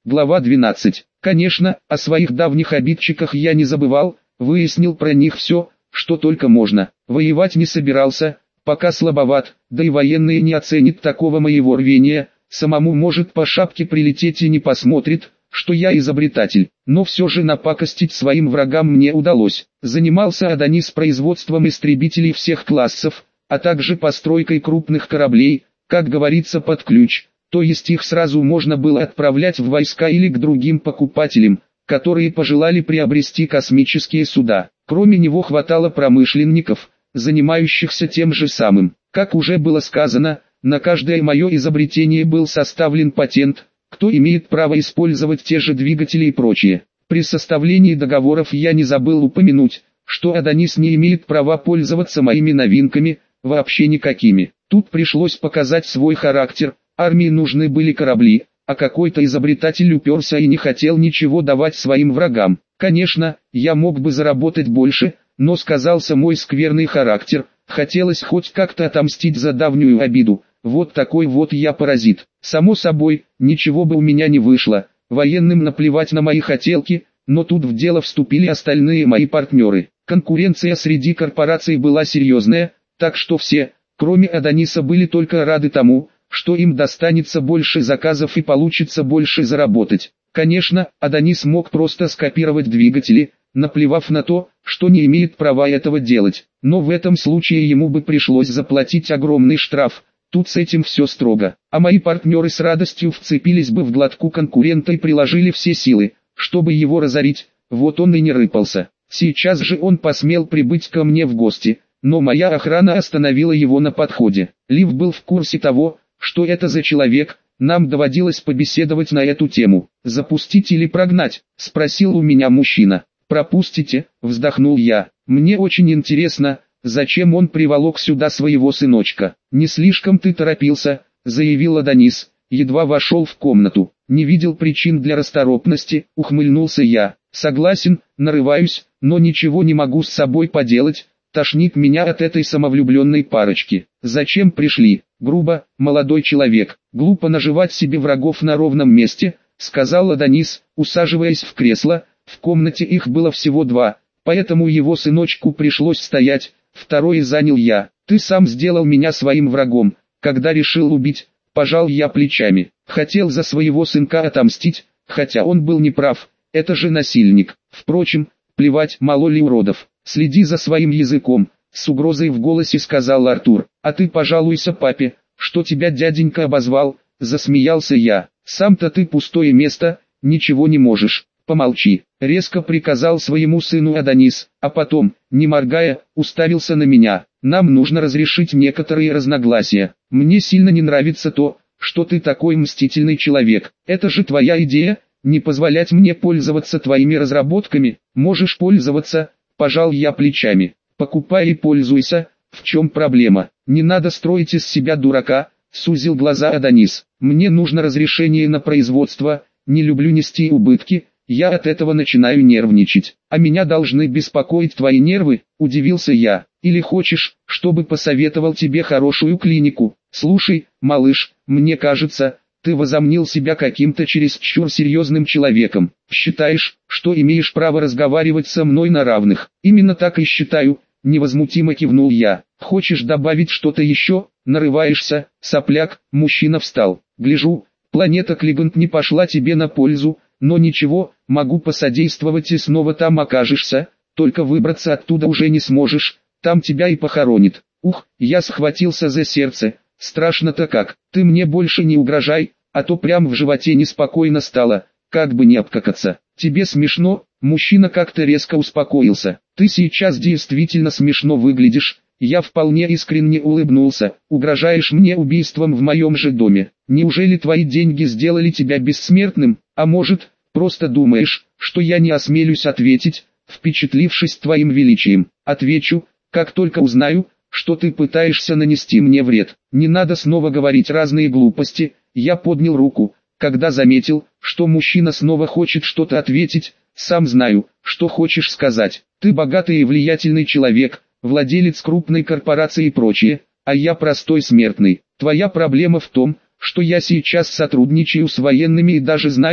Глава 12. Конечно, о своих давних обидчиках я не забывал, выяснил про них все, что только можно. Воевать не собирался, пока слабоват, да и военные не оценят такого моего рвения, самому может по шапке прилететь и не посмотрит, что я изобретатель. Но все же напакостить своим врагам мне удалось. Занимался Адонис производством истребителей всех классов, а также постройкой крупных кораблей, как говорится, под ключ, то есть их сразу можно было отправлять в войска или к другим покупателям, которые пожелали приобрести космические суда. Кроме него хватало промышленников, занимающихся тем же самым. Как уже было сказано, на каждое мое изобретение был составлен патент, кто имеет право использовать те же двигатели и прочее. При составлении договоров я не забыл упомянуть, что Адонис не имеет права пользоваться моими новинками, вообще никакими. Тут пришлось показать свой характер, армии нужны были корабли, а какой-то изобретатель уперся и не хотел ничего давать своим врагам. Конечно, я мог бы заработать больше, но сказался мой скверный характер, хотелось хоть как-то отомстить за давнюю обиду. Вот такой вот я паразит. Само собой, ничего бы у меня не вышло, военным наплевать на мои хотелки, но тут в дело вступили остальные мои партнеры. Конкуренция среди корпораций была серьезная, так что все, кроме Адониса, были только рады тому, что им достанется больше заказов и получится больше заработать. Конечно, Адонис мог просто скопировать двигатели, наплевав на то, что не имеет права этого делать, но в этом случае ему бы пришлось заплатить огромный штраф. Тут с этим все строго, а мои партнеры с радостью вцепились бы в глотку конкурента и приложили все силы, чтобы его разорить, вот он и не рыпался. Сейчас же он посмел прибыть ко мне в гости, но моя охрана остановила его на подходе. Лив был в курсе того, что это за человек, нам доводилось побеседовать на эту тему. «Запустить или прогнать?» – спросил у меня мужчина. «Пропустите», – вздохнул я, – «мне очень интересно». Зачем он приволок сюда своего сыночка? Не слишком ты торопился, заявил Адонис, едва вошел в комнату. Не видел причин для расторопности, ухмыльнулся я. Согласен, нарываюсь, но ничего не могу с собой поделать, тошнит меня от этой самовлюбленной парочки. Зачем пришли? Грубо, молодой человек, глупо наживать себе врагов на ровном месте, сказал Адонис, усаживаясь в кресло. В комнате их было всего два, поэтому его сыночку пришлось стоять. Второе занял я. Ты сам сделал меня своим врагом, когда решил убить. Пожал я плечами. Хотел за своего сынка отомстить, хотя он был неправ. Это же насильник. Впрочем, плевать, мало ли уродов. Следи за своим языком, с угрозой в голосе сказал Артур. А ты пожалуйся папе, что тебя дяденька обозвал. Засмеялся я. Сам-то ты пустое место, ничего не можешь. Помолчи, резко приказал своему сыну Адонис, а потом, не моргая, уставился на меня. Нам нужно разрешить некоторые разногласия. Мне сильно не нравится то, что ты такой мстительный человек. Это же твоя идея, не позволять мне пользоваться твоими разработками. Можешь пользоваться, пожал я плечами. Покупай и пользуйся, в чем проблема? Не надо строить из себя дурака, сузил глаза Адонис. Мне нужно разрешение на производство, не люблю нести убытки. Я от этого начинаю нервничать. А меня должны беспокоить твои нервы, удивился я. Или хочешь, чтобы посоветовал тебе хорошую клинику? Слушай, малыш, мне кажется, ты возомнил себя каким-то чересчур серьезным человеком. Считаешь, что имеешь право разговаривать со мной на равных? Именно так и считаю, невозмутимо кивнул я. Хочешь добавить что-то еще? Нарываешься, сопляк. Мужчина встал. Гляжу, планета Клигант не пошла тебе на пользу. Но ничего, могу посодействовать и снова там окажешься, только выбраться оттуда уже не сможешь, там тебя и похоронит. Ух, я схватился за сердце, страшно-то как, ты мне больше не угрожай, а то прям в животе неспокойно стало, как бы не обкакаться. Тебе смешно? Мужчина как-то резко успокоился. Ты сейчас действительно смешно выглядишь. Я вполне искренне улыбнулся. Угрожаешь мне убийством в моем же доме. Неужели твои деньги сделали тебя бессмертным? А может, просто думаешь, что я не осмелюсь ответить, впечатлившись твоим величием? Отвечу, как только узнаю, что ты пытаешься нанести мне вред. Не надо снова говорить разные глупости. Я поднял руку, когда заметил, что мужчина снова хочет что-то ответить. Сам знаю, что хочешь сказать. Ты богатый и влиятельный человек, владелец крупной корпорации и прочее, а я простой смертный. Твоя проблема в том, что я сейчас сотрудничаю с военными и даже знаю,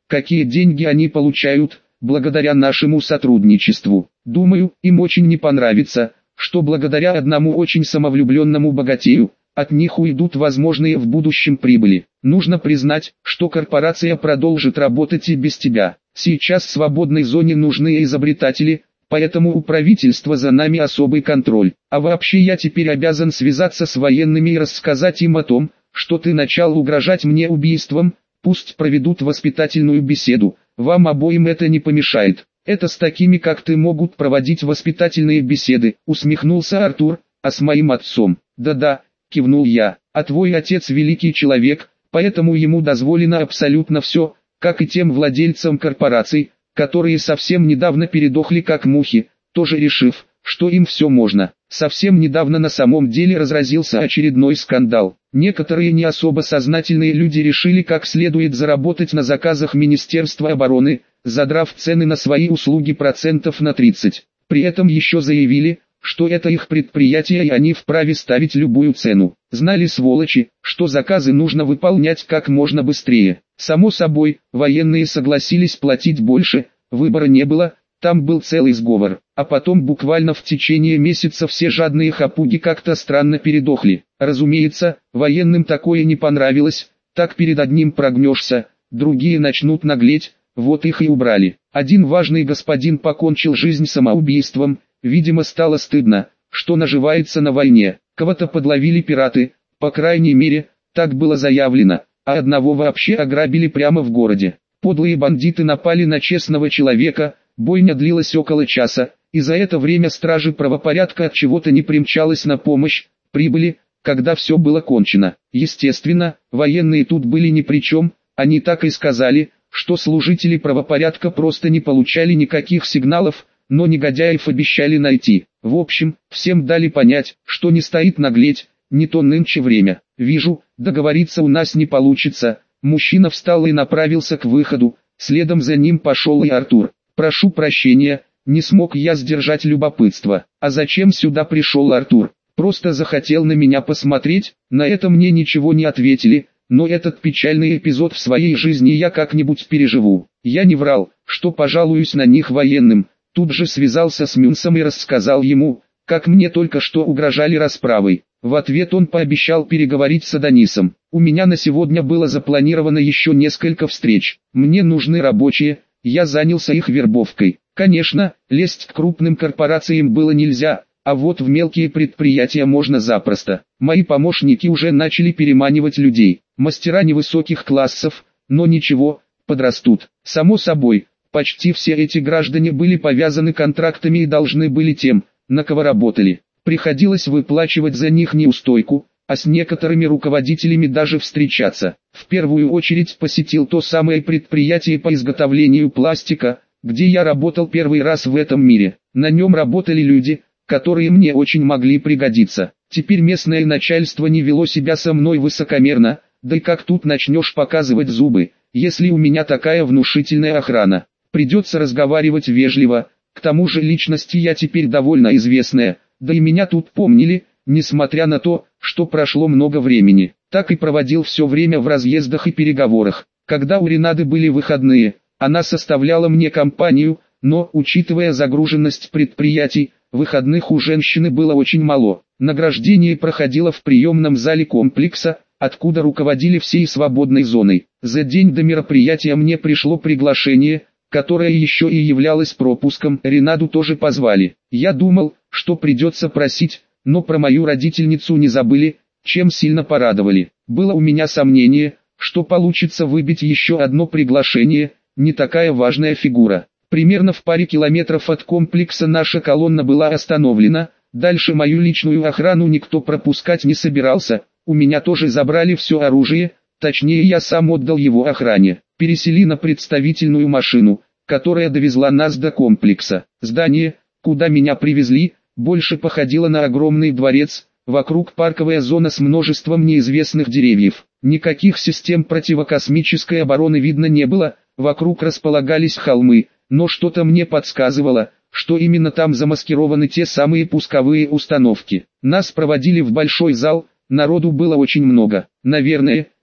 какие деньги они получают, благодаря нашему сотрудничеству. Думаю, им очень не понравится, что благодаря одному очень самовлюбленному богатею, от них уйдут возможные в будущем прибыли. Нужно признать, что корпорация продолжит работать и без тебя. Сейчас в свободной зоне нужны изобретатели, поэтому у правительства за нами особый контроль. А вообще я теперь обязан связаться с военными и рассказать им о том, что ты начал угрожать мне убийством. Пусть проведут воспитательную беседу, вам обоим это не помешает. Это с такими как ты могут проводить воспитательные беседы, усмехнулся Артур, а с моим отцом? Да-да, кивнул я, а твой отец великий человек, поэтому ему дозволено абсолютно все, как и тем владельцам корпораций, которые совсем недавно передохли как мухи, тоже решив, что им все можно. Совсем недавно на самом деле разразился очередной скандал. Некоторые не особо сознательные люди решили как следует заработать на заказах Министерства обороны, задрав цены на свои услуги процентов на 30. При этом еще заявили, что это их предприятие и они вправе ставить любую цену. Знали сволочи, что заказы нужно выполнять как можно быстрее. Само собой, военные согласились платить больше, выбора не было. Там был целый сговор, а потом буквально в течение месяца все жадные хапуги как-то странно передохли. Разумеется, военным такое не понравилось, так перед одним прогнешься, другие начнут наглеть, вот их и убрали. Один важный господин покончил жизнь самоубийством, видимо стало стыдно, что наживается на войне. Кого-то подловили пираты, по крайней мере, так было заявлено, а одного вообще ограбили прямо в городе. Подлые бандиты напали на честного человека. Бойня длилась около часа, и за это время стражи правопорядка от чего-то не примчалась на помощь, прибыли, когда все было кончено. Естественно, военные тут были ни при чем, они так и сказали, что служители правопорядка просто не получали никаких сигналов, но негодяев обещали найти. В общем, всем дали понять, что не стоит наглеть, не то нынче время. Вижу, договориться у нас не получится. Мужчина встал и направился к выходу, следом за ним пошел и Артур. «Прошу прощения, не смог я сдержать любопытство. А зачем сюда пришел Артур? Просто захотел на меня посмотреть?» На это мне ничего не ответили, но этот печальный эпизод в своей жизни я как-нибудь переживу. Я не врал, что пожалуюсь на них военным. Тут же связался с Мюнсом и рассказал ему, как мне только что угрожали расправой. В ответ он пообещал переговорить с Адонисом. У меня на сегодня было запланировано еще несколько встреч. Мне нужны рабочие. Я занялся их вербовкой. Конечно, лезть к крупным корпорациям было нельзя, а вот в мелкие предприятия можно запросто. Мои помощники уже начали переманивать людей. Мастера невысоких классов, но ничего, подрастут. Само собой, почти все эти граждане были повязаны контрактами и должны были тем, на кого работали. Приходилось выплачивать за них неустойку, а с некоторыми руководителями даже встречаться. В первую очередь посетил то самое предприятие по изготовлению пластика, где я работал первый раз в этом мире. На нем работали люди, которые мне очень могли пригодиться. Теперь местное начальство не вело себя со мной высокомерно, да и как тут начнешь показывать зубы, если у меня такая внушительная охрана. Придется разговаривать вежливо, к тому же личность я теперь довольно известная, да и меня тут помнили, несмотря на то, что прошло много времени. Так и проводил все время в разъездах и переговорах. Когда у Ренады были выходные, она составляла мне компанию, но, учитывая загруженность предприятий, выходных у женщины было очень мало. Награждение проходило в приемном зале комплекса, откуда руководили всей свободной зоной. За день до мероприятия мне пришло приглашение, которое еще и являлось пропуском. Ренаду тоже позвали. Я думал, что придется просить, но про мою родительницу не забыли, чем сильно порадовали. Было у меня сомнение, что получится выбить еще одно приглашение, не такая важная фигура. Примерно в паре километров от комплекса наша колонна была остановлена, дальше мою личную охрану никто пропускать не собирался, у меня тоже забрали все оружие, точнее я сам отдал его охране. Пересели на представительную машину, которая довезла нас до комплекса. Здание, куда меня привезли, больше походило на огромный дворец, вокруг парковая зона с множеством неизвестных деревьев. Никаких систем противокосмической обороны видно не было, вокруг располагались холмы, но что-то мне подсказывало, что именно там замаскированы те самые пусковые установки. Нас проводили в большой зал, народу было очень много. Наверное,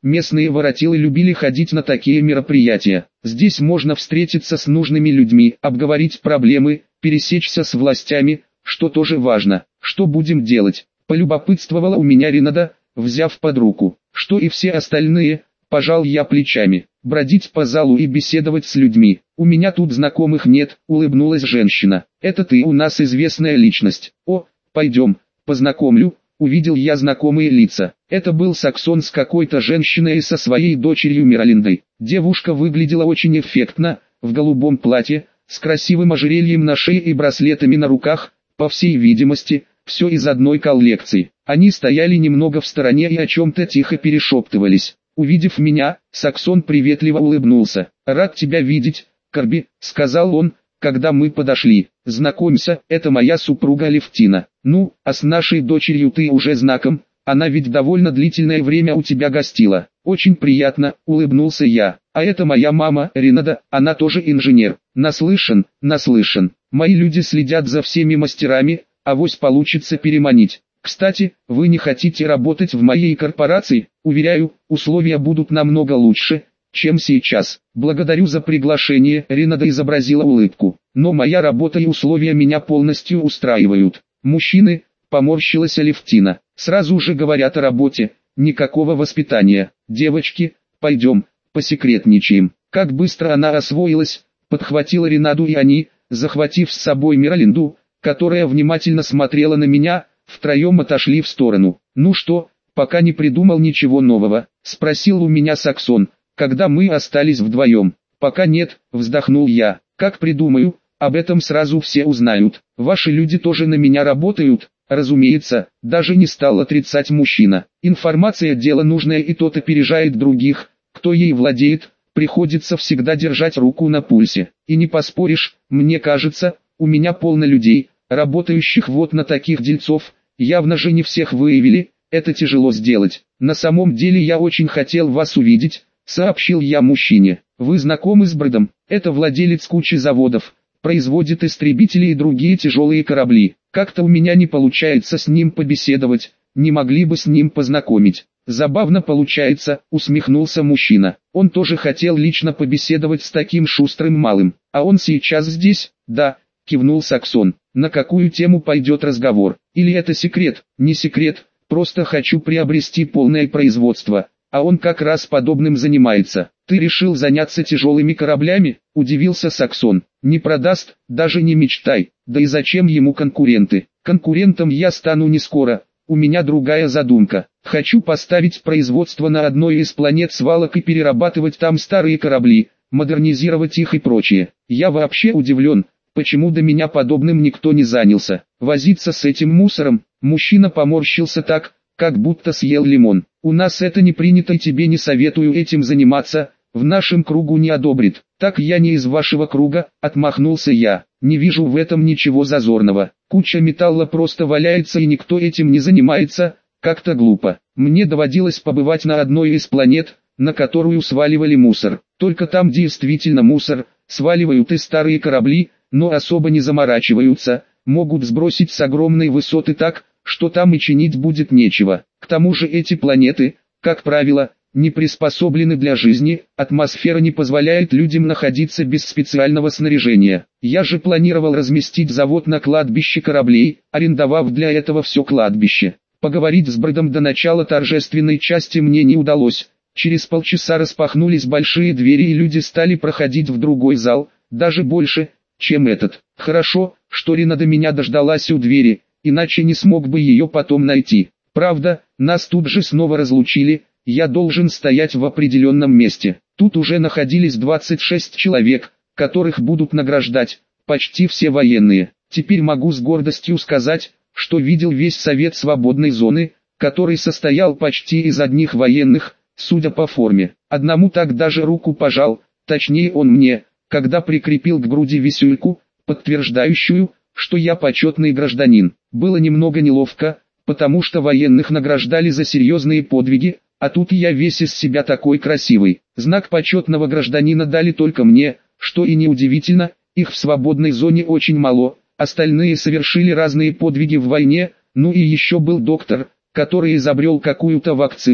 Местные воротилы любили ходить на такие мероприятия. Здесь можно встретиться с нужными людьми, обговорить проблемы, пересечься с властями, что тоже важно. Что будем делать? Полюбопытствовала у меня Ренада, взяв под руку. Что и все остальные, пожал я плечами. Бродить по залу и беседовать с людьми. У меня тут знакомых нет, улыбнулась женщина. Это ты у нас известная личность. О, пойдем, познакомлю. Увидел я знакомые лица. Это был Саксон с какой-то женщиной и со своей дочерью Миралиндой. Девушка выглядела очень эффектно, в голубом платье, с красивым ожерельем на шее и браслетами на руках, по всей видимости, все из одной коллекции. Они стояли немного в стороне и о чем-то тихо перешептывались. Увидев меня, Саксон приветливо улыбнулся. «Рад тебя видеть, Корби», — сказал он, когда мы подошли. «Знакомься, это моя супруга Левтина. Ну, а с нашей дочерью ты уже знаком, она ведь довольно длительное время у тебя гостила». «Очень приятно», — улыбнулся я. «А это моя мама, Ренада, она тоже инженер». «Наслышан, наслышан. Мои люди следят за всеми мастерами, авось получится переманить. Кстати, вы не хотите работать в моей корпорации? Уверяю, условия будут намного лучше, чем сейчас. Благодарю за приглашение», — Ренада изобразила улыбку. «Но моя работа и условия меня полностью устраивают». «Мужчины», — поморщилась Алевтина, — «сразу же говорят о работе, никакого воспитания. Девочки, пойдем, посекретничаем». Как быстро она освоилась, подхватила Ренаду и они, захватив с собой Миралинду, которая внимательно смотрела на меня, втроем отошли в сторону. «Ну что, пока не придумал ничего нового?» — спросил у меня Саксон, когда мы остались вдвоем. «Пока нет», — вздохнул я. «Как придумаю, об этом сразу все узнают. Ваши люди тоже на меня работают?» «Разумеется», — даже не стал отрицать мужчина. «Информация — дело нужное, и тот опережает других, кто ей владеет, приходится всегда держать руку на пульсе. И не поспоришь, мне кажется, у меня полно людей, работающих вот на таких дельцов, явно же не всех выявили, это тяжело сделать. На самом деле я очень хотел вас увидеть», — сообщил я мужчине. «Вы знакомы с Брэдом? Это владелец кучи заводов, производит истребители и другие тяжелые корабли. Как-то у меня не получается с ним побеседовать, не могли бы с ним познакомить?» «Забавно получается», — усмехнулся мужчина. «Он тоже хотел лично побеседовать с таким шустрым малым. А он сейчас здесь?» «Да», — кивнул Саксон. «На какую тему пойдет разговор? Или это секрет?» «Не секрет, просто хочу приобрести полное производство, а он как раз подобным занимается». «Ты решил заняться тяжелыми кораблями?» — удивился Саксон. «Не продаст, даже не мечтай. Да и зачем ему конкуренты? Конкурентом я стану не скоро. У меня другая задумка. Хочу поставить производство на одной из планет свалок и перерабатывать там старые корабли, модернизировать их и прочее. Я вообще удивлен, почему до меня подобным никто не занялся. Возиться с этим мусором?» Мужчина поморщился так, как будто съел лимон. «У нас это не принято, и тебе не советую этим заниматься, в нашем кругу не одобрит». «Так я не из вашего круга», — отмахнулся я. «Не вижу в этом ничего зазорного. Куча металла просто валяется и никто этим не занимается, как-то глупо. Мне доводилось побывать на одной из планет, на которую сваливали мусор. Только там действительно мусор, сваливают и старые корабли, но особо не заморачиваются, могут сбросить с огромной высоты так, что там и чинить будет нечего. К тому же эти планеты, как правило, не приспособлены для жизни, атмосфера не позволяет людям находиться без специального снаряжения. Я же планировал разместить завод на кладбище кораблей, арендовав для этого все кладбище. Поговорить с Брэдом до начала торжественной части мне не удалось. Через полчаса распахнулись большие двери и люди стали проходить в другой зал, даже больше, чем этот. Хорошо, что Ренада меня дождалась у двери, иначе не смог бы ее потом найти. Правда, нас тут же снова разлучили. Я должен стоять в определенном месте. Тут уже находились 26 человек, которых будут награждать, почти все военные. Теперь могу с гордостью сказать, что видел весь совет свободной зоны, который состоял почти из одних военных, судя по форме. Одному так даже руку пожал, точнее он мне, когда прикрепил к груди висюльку, подтверждающую, что я почетный гражданин. Было немного неловко, потому что военных награждали за серьезные подвиги, а тут я весь из себя такой красивый. Знак почетного гражданина дали только мне, что и неудивительно, их в свободной зоне очень мало, остальные совершили разные подвиги в войне, ну и еще был доктор, который изобрел какую-то вакцину,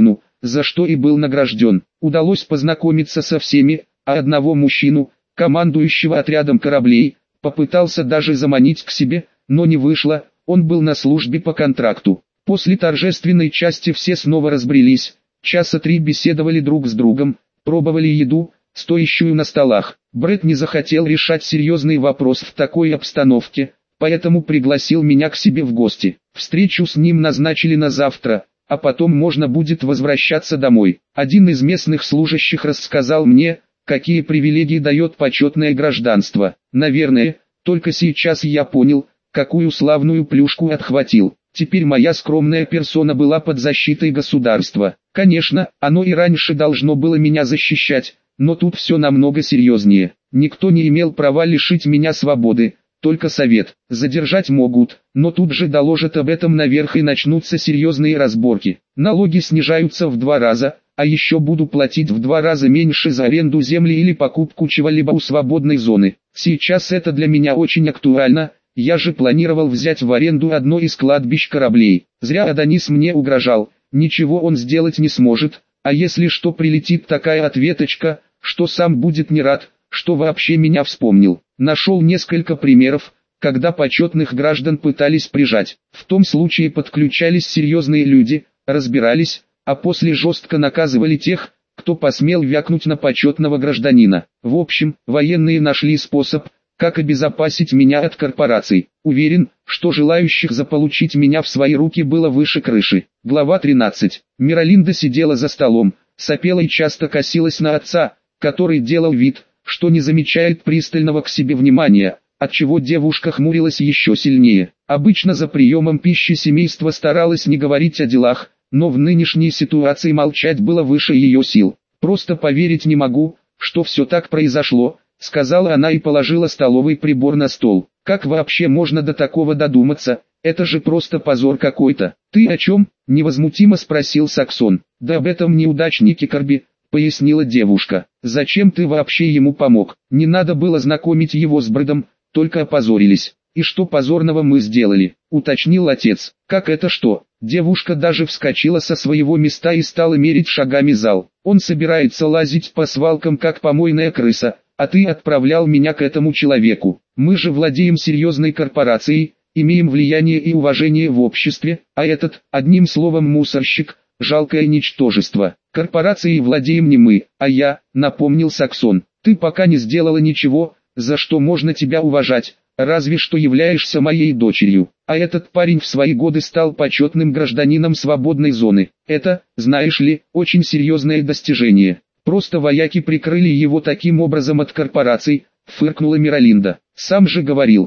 за что и был награжден. Удалось познакомиться со всеми, а одного мужчину, командующего отрядом кораблей, попытался даже заманить к себе, но не вышло, он был на службе по контракту. После торжественной части все снова разбрелись, часа 3 беседовали друг с другом, пробовали еду, стоящую на столах. Брэд не захотел решать серьезный вопрос в такой обстановке, поэтому пригласил меня к себе в гости. Встречу с ним назначили на завтра, а потом можно будет возвращаться домой. Один из местных служащих рассказал мне, какие привилегии дает почетное гражданство. Наверное, только сейчас я понял, какую славную плюшку отхватил. Теперь моя скромная персона была под защитой государства. Конечно, оно и раньше должно было меня защищать, но тут все намного серьезнее. Никто не имел права лишить меня свободы, только совет. Задержать могут, но тут же доложат об этом наверх и начнутся серьезные разборки. Налоги снижаются в 2 раза, а еще буду платить в 2 раза меньше за аренду земли или покупку чего-либо у свободной зоны. Сейчас это для меня очень актуально. Я же планировал взять в аренду одно из кладбищ кораблей. Зря Адонис мне угрожал, ничего он сделать не сможет, а если что прилетит такая ответочка, что сам будет не рад, что вообще меня вспомнил. Нашел несколько примеров, когда почетных граждан пытались прижать. В том случае подключались серьезные люди, разбирались, а после жестко наказывали тех, кто посмел вякнуть на почетного гражданина. В общем, военные нашли способ, как обезопасить меня от корпораций. Уверен, что желающих заполучить меня в свои руки было выше крыши. Глава 13. Миралинда сидела за столом, сопела и часто косилась на отца, который делал вид, что не замечает пристального к себе внимания, отчего девушка хмурилась еще сильнее. Обычно за приемом пищи семейство старалось не говорить о делах, но в нынешней ситуации молчать было выше ее сил. «Просто поверить не могу, что все так произошло», — сказала она и положила столовый прибор на стол. «Как вообще можно до такого додуматься? Это же просто позор какой-то». «Ты о чем?» — невозмутимо спросил Саксон. «Да об этом неудачнике Корби», — пояснила девушка. «Зачем ты вообще ему помог? Не надо было знакомить его с Брэдом, только опозорились». «И что позорного мы сделали?» — уточнил отец. «Как это что?» Девушка даже вскочила со своего места и стала мерить шагами зал. «Он собирается лазить по свалкам как помойная крыса, а ты отправлял меня к этому человеку. Мы же владеем серьезной корпорацией, имеем влияние и уважение в обществе, а этот, одним словом, мусорщик, жалкое ничтожество. Корпорацией владеем не мы, а я», — напомнил Саксон. «Ты пока не сделала ничего, за что можно тебя уважать, разве что являешься моей дочерью. А этот парень в свои годы стал почетным гражданином свободной зоны. Это, знаешь ли, очень серьезное достижение. Просто вояки прикрыли его таким образом от корпораций», — фыркнула Миралинда. «Сам же говорил»,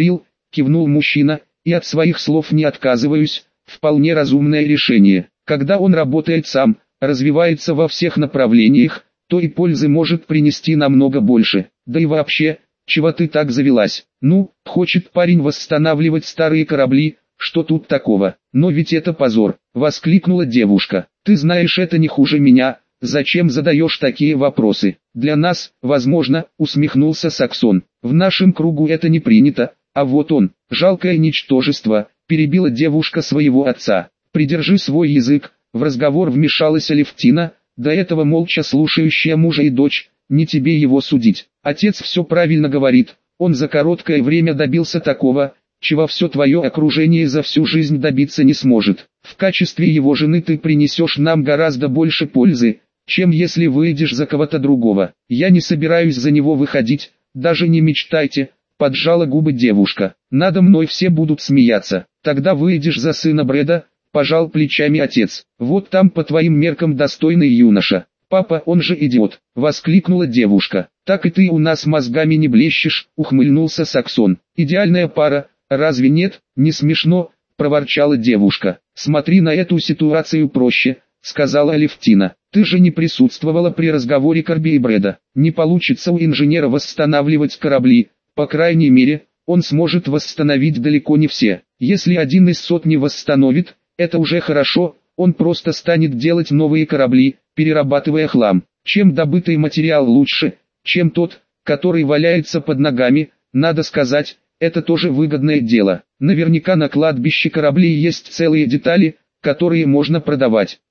— кивнул мужчина, — «и от своих слов не отказываюсь, вполне разумное решение. Когда он работает сам, развивается во всех направлениях, то и пользы может принести намного больше. Да и вообще, чего ты так завелась? Ну, хочет парень восстанавливать старые корабли, что тут такого? Но ведь это позор», — воскликнула девушка. «Ты знаешь, это не хуже меня. Зачем задаешь такие вопросы?» «Для нас, возможно», — усмехнулся Саксон. «В нашем кругу это не принято, а вот он, жалкое ничтожество», — перебила девушка своего отца. «Придержи свой язык», — в разговор вмешалась Алевтина, до этого молча слушающая мужа и дочь. «Не тебе его судить. Отец все правильно говорит, он за короткое время добился такого, чего все твое окружение за всю жизнь добиться не сможет. В качестве его жены ты принесешь нам гораздо больше пользы, чем если выйдешь за кого-то другого. Я не собираюсь за него выходить, даже не мечтайте», — поджала губы девушка. «Надо мной все будут смеяться. Тогда выйдешь за сына Брэда», — пожал плечами отец. «Вот там по твоим меркам достойный юноша». «Папа, он же идиот», — воскликнула девушка. «Так и ты у нас мозгами не блещешь», — ухмыльнулся Саксон. «Идеальная пара, разве нет?» «Не смешно», — проворчала девушка. «Смотри на эту ситуацию проще», — сказала Алевтина. «Ты же не присутствовала при разговоре Корби и Брэда. Не получится у инженера восстанавливать корабли, по крайней мере, он сможет восстановить далеко не все. Если один из сотни восстановит, это уже хорошо, он просто станет делать новые корабли, перерабатывая хлам. Чем добытый материал лучше, чем тот, который валяется под ногами, надо сказать, это тоже выгодное дело. Наверняка на кладбище кораблей есть целые детали, которые можно продавать.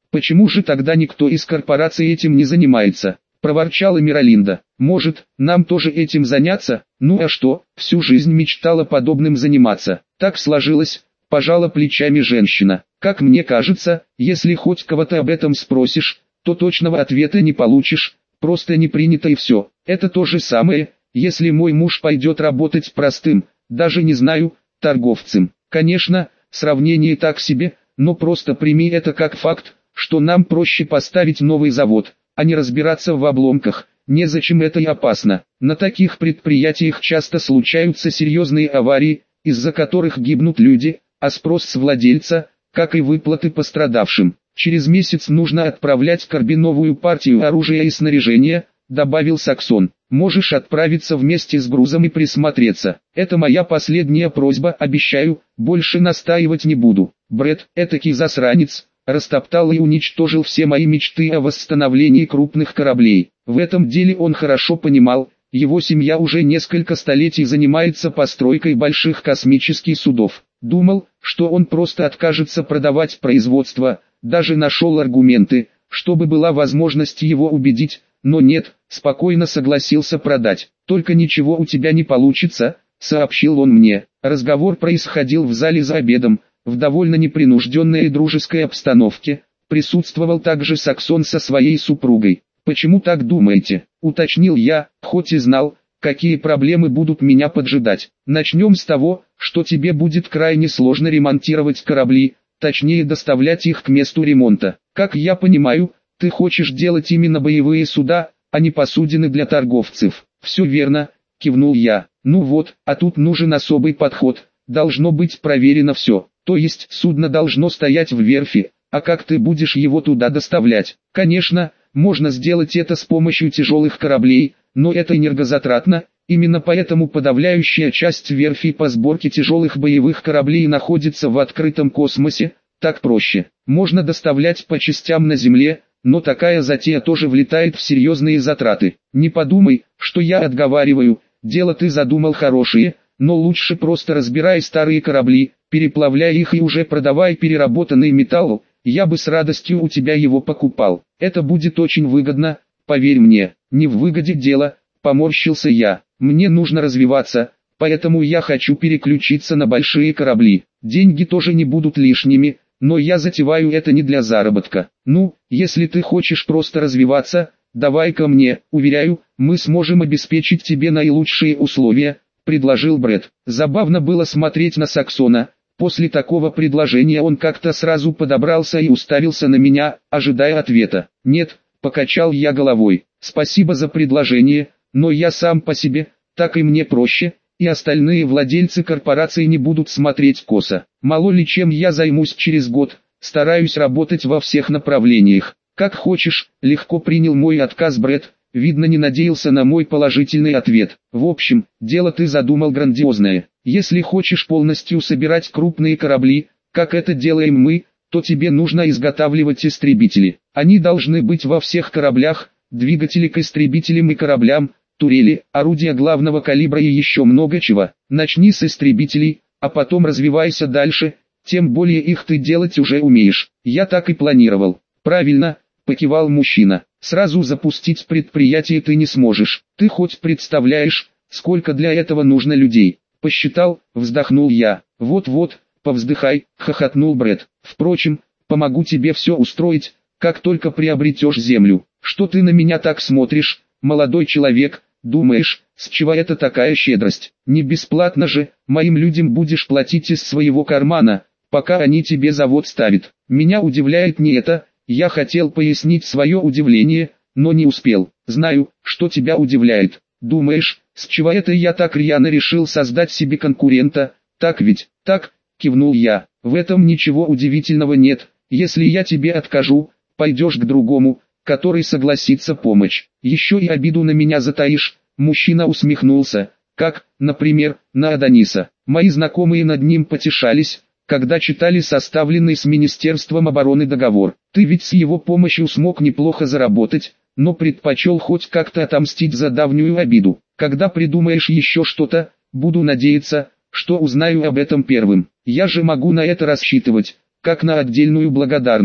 Почему же тогда никто из корпораций этим не занимается? Проворчала Миралинда. Может, нам тоже этим заняться? Ну а что, всю жизнь мечтала подобным заниматься. Так сложилось, пожала плечами женщина. Как мне кажется, если хоть кого-то об этом спросишь, то точного ответа не получишь, просто не принято и все. Это то же самое, если мой муж пойдет работать простым, даже не знаю, торговцем. Конечно, сравнение так себе, но просто прими это как факт, что нам проще поставить новый завод, а не разбираться в обломках. Незачем, это и опасно. На таких предприятиях часто случаются серьезные аварии, из-за которых гибнут люди, а спрос с владельца, как и выплаты пострадавшим. Через месяц нужно отправлять Корби новую партию оружия и снаряжения, добавил Саксон. Можешь отправиться вместе с грузом и присмотреться. Это моя последняя просьба, обещаю, больше настаивать не буду. Брэд, этакий засранец, растоптал и уничтожил все мои мечты о восстановлении крупных кораблей. В этом деле он хорошо понимал, его семья уже несколько столетий занимается постройкой больших космических судов. Думал, что он просто откажется продавать производство, даже нашел аргументы, чтобы была возможность его убедить, но нет, спокойно согласился продать. «Только ничего у тебя не получится», — сообщил он мне. Разговор происходил в зале за обедом, в довольно непринужденной и дружеской обстановке. Присутствовал также Саксон со своей супругой. «Почему так думаете?» — уточнил я, хоть и знал, какие проблемы будут меня поджидать. «Начнем с того, что тебе будет крайне сложно ремонтировать корабли, точнее доставлять их к месту ремонта. Как я понимаю, ты хочешь делать именно боевые суда, а не посудины для торговцев». «Все верно», — кивнул я. «Ну вот, а тут нужен особый подход, должно быть проверено все. То есть судно должно стоять в верфи, а как ты будешь его туда доставлять? Конечно, можно сделать это с помощью тяжелых кораблей, но это энергозатратно, именно поэтому подавляющая часть верфей по сборке тяжелых боевых кораблей находится в открытом космосе. Так проще. Можно доставлять по частям на Земле, но такая затея тоже влетает в серьезные затраты. Не подумай, что я отговариваю, дело ты задумал хорошее, но лучше просто разбирай старые корабли, переплавляй их и уже продавай переработанный металл, я бы с радостью у тебя его покупал. Это будет очень выгодно, поверь мне. Не в выгоде дело, поморщился я. Мне нужно развиваться, поэтому я хочу переключиться на большие корабли. Деньги тоже не будут лишними, но я затеваю это не для заработка. Ну, если ты хочешь просто развиваться, давай ко мне, уверяю, мы сможем обеспечить тебе наилучшие условия, предложил Брэд. Забавно было смотреть на Саксона. После такого предложения он как-то сразу подобрался и уставился на меня, ожидая ответа. «Нет», — покачал я головой, — «спасибо за предложение, но я сам по себе, так и мне проще, и остальные владельцы корпорации не будут смотреть косо. Мало ли чем я займусь через год, стараюсь работать во всех направлениях». «Как хочешь», — легко принял мой отказ Брэд, видно не надеялся на мой положительный ответ. «В общем, дело ты задумал грандиозное. Если хочешь полностью собирать крупные корабли, как это делаем мы, то тебе нужно изготавливать истребители. Они должны быть во всех кораблях, двигатели к истребителям и кораблям, турели, орудия главного калибра и еще много чего. Начни с истребителей, а потом развивайся дальше, тем более их ты делать уже умеешь». «Я так и планировал». «Правильно», — покивал мужчина. «Сразу запустить предприятие ты не сможешь. Ты хоть представляешь, сколько для этого нужно людей?» «Посчитал», — вздохнул я. «Вот-вот, повздыхай», — хохотнул Брэд. «Впрочем, помогу тебе все устроить, как только приобретешь землю». «Что ты на меня так смотришь, молодой человек, думаешь, с чего это такая щедрость? Не бесплатно же, моим людям будешь платить из своего кармана, пока они тебе завод ставят». «Меня удивляет не это», — я хотел пояснить свое удивление, но не успел. «Знаю, что тебя удивляет. Думаешь, с чего это я так рьяно решил создать себе конкурента? Так ведь?» «Так», — кивнул я. «В этом ничего удивительного нет. Если я тебе откажу, пойдешь к другому, который согласится помочь. Еще и обиду на меня затаишь». Мужчина усмехнулся. «Как, например, на Адониса. Мои знакомые над ним потешались, когда читали составленный с Министерством обороны договор. Ты ведь с его помощью смог неплохо заработать, но предпочел хоть как-то отомстить за давнюю обиду. Когда придумаешь еще что-то, буду надеяться, что узнаю об этом первым. Я же могу на это рассчитывать, как на отдельную благодарность».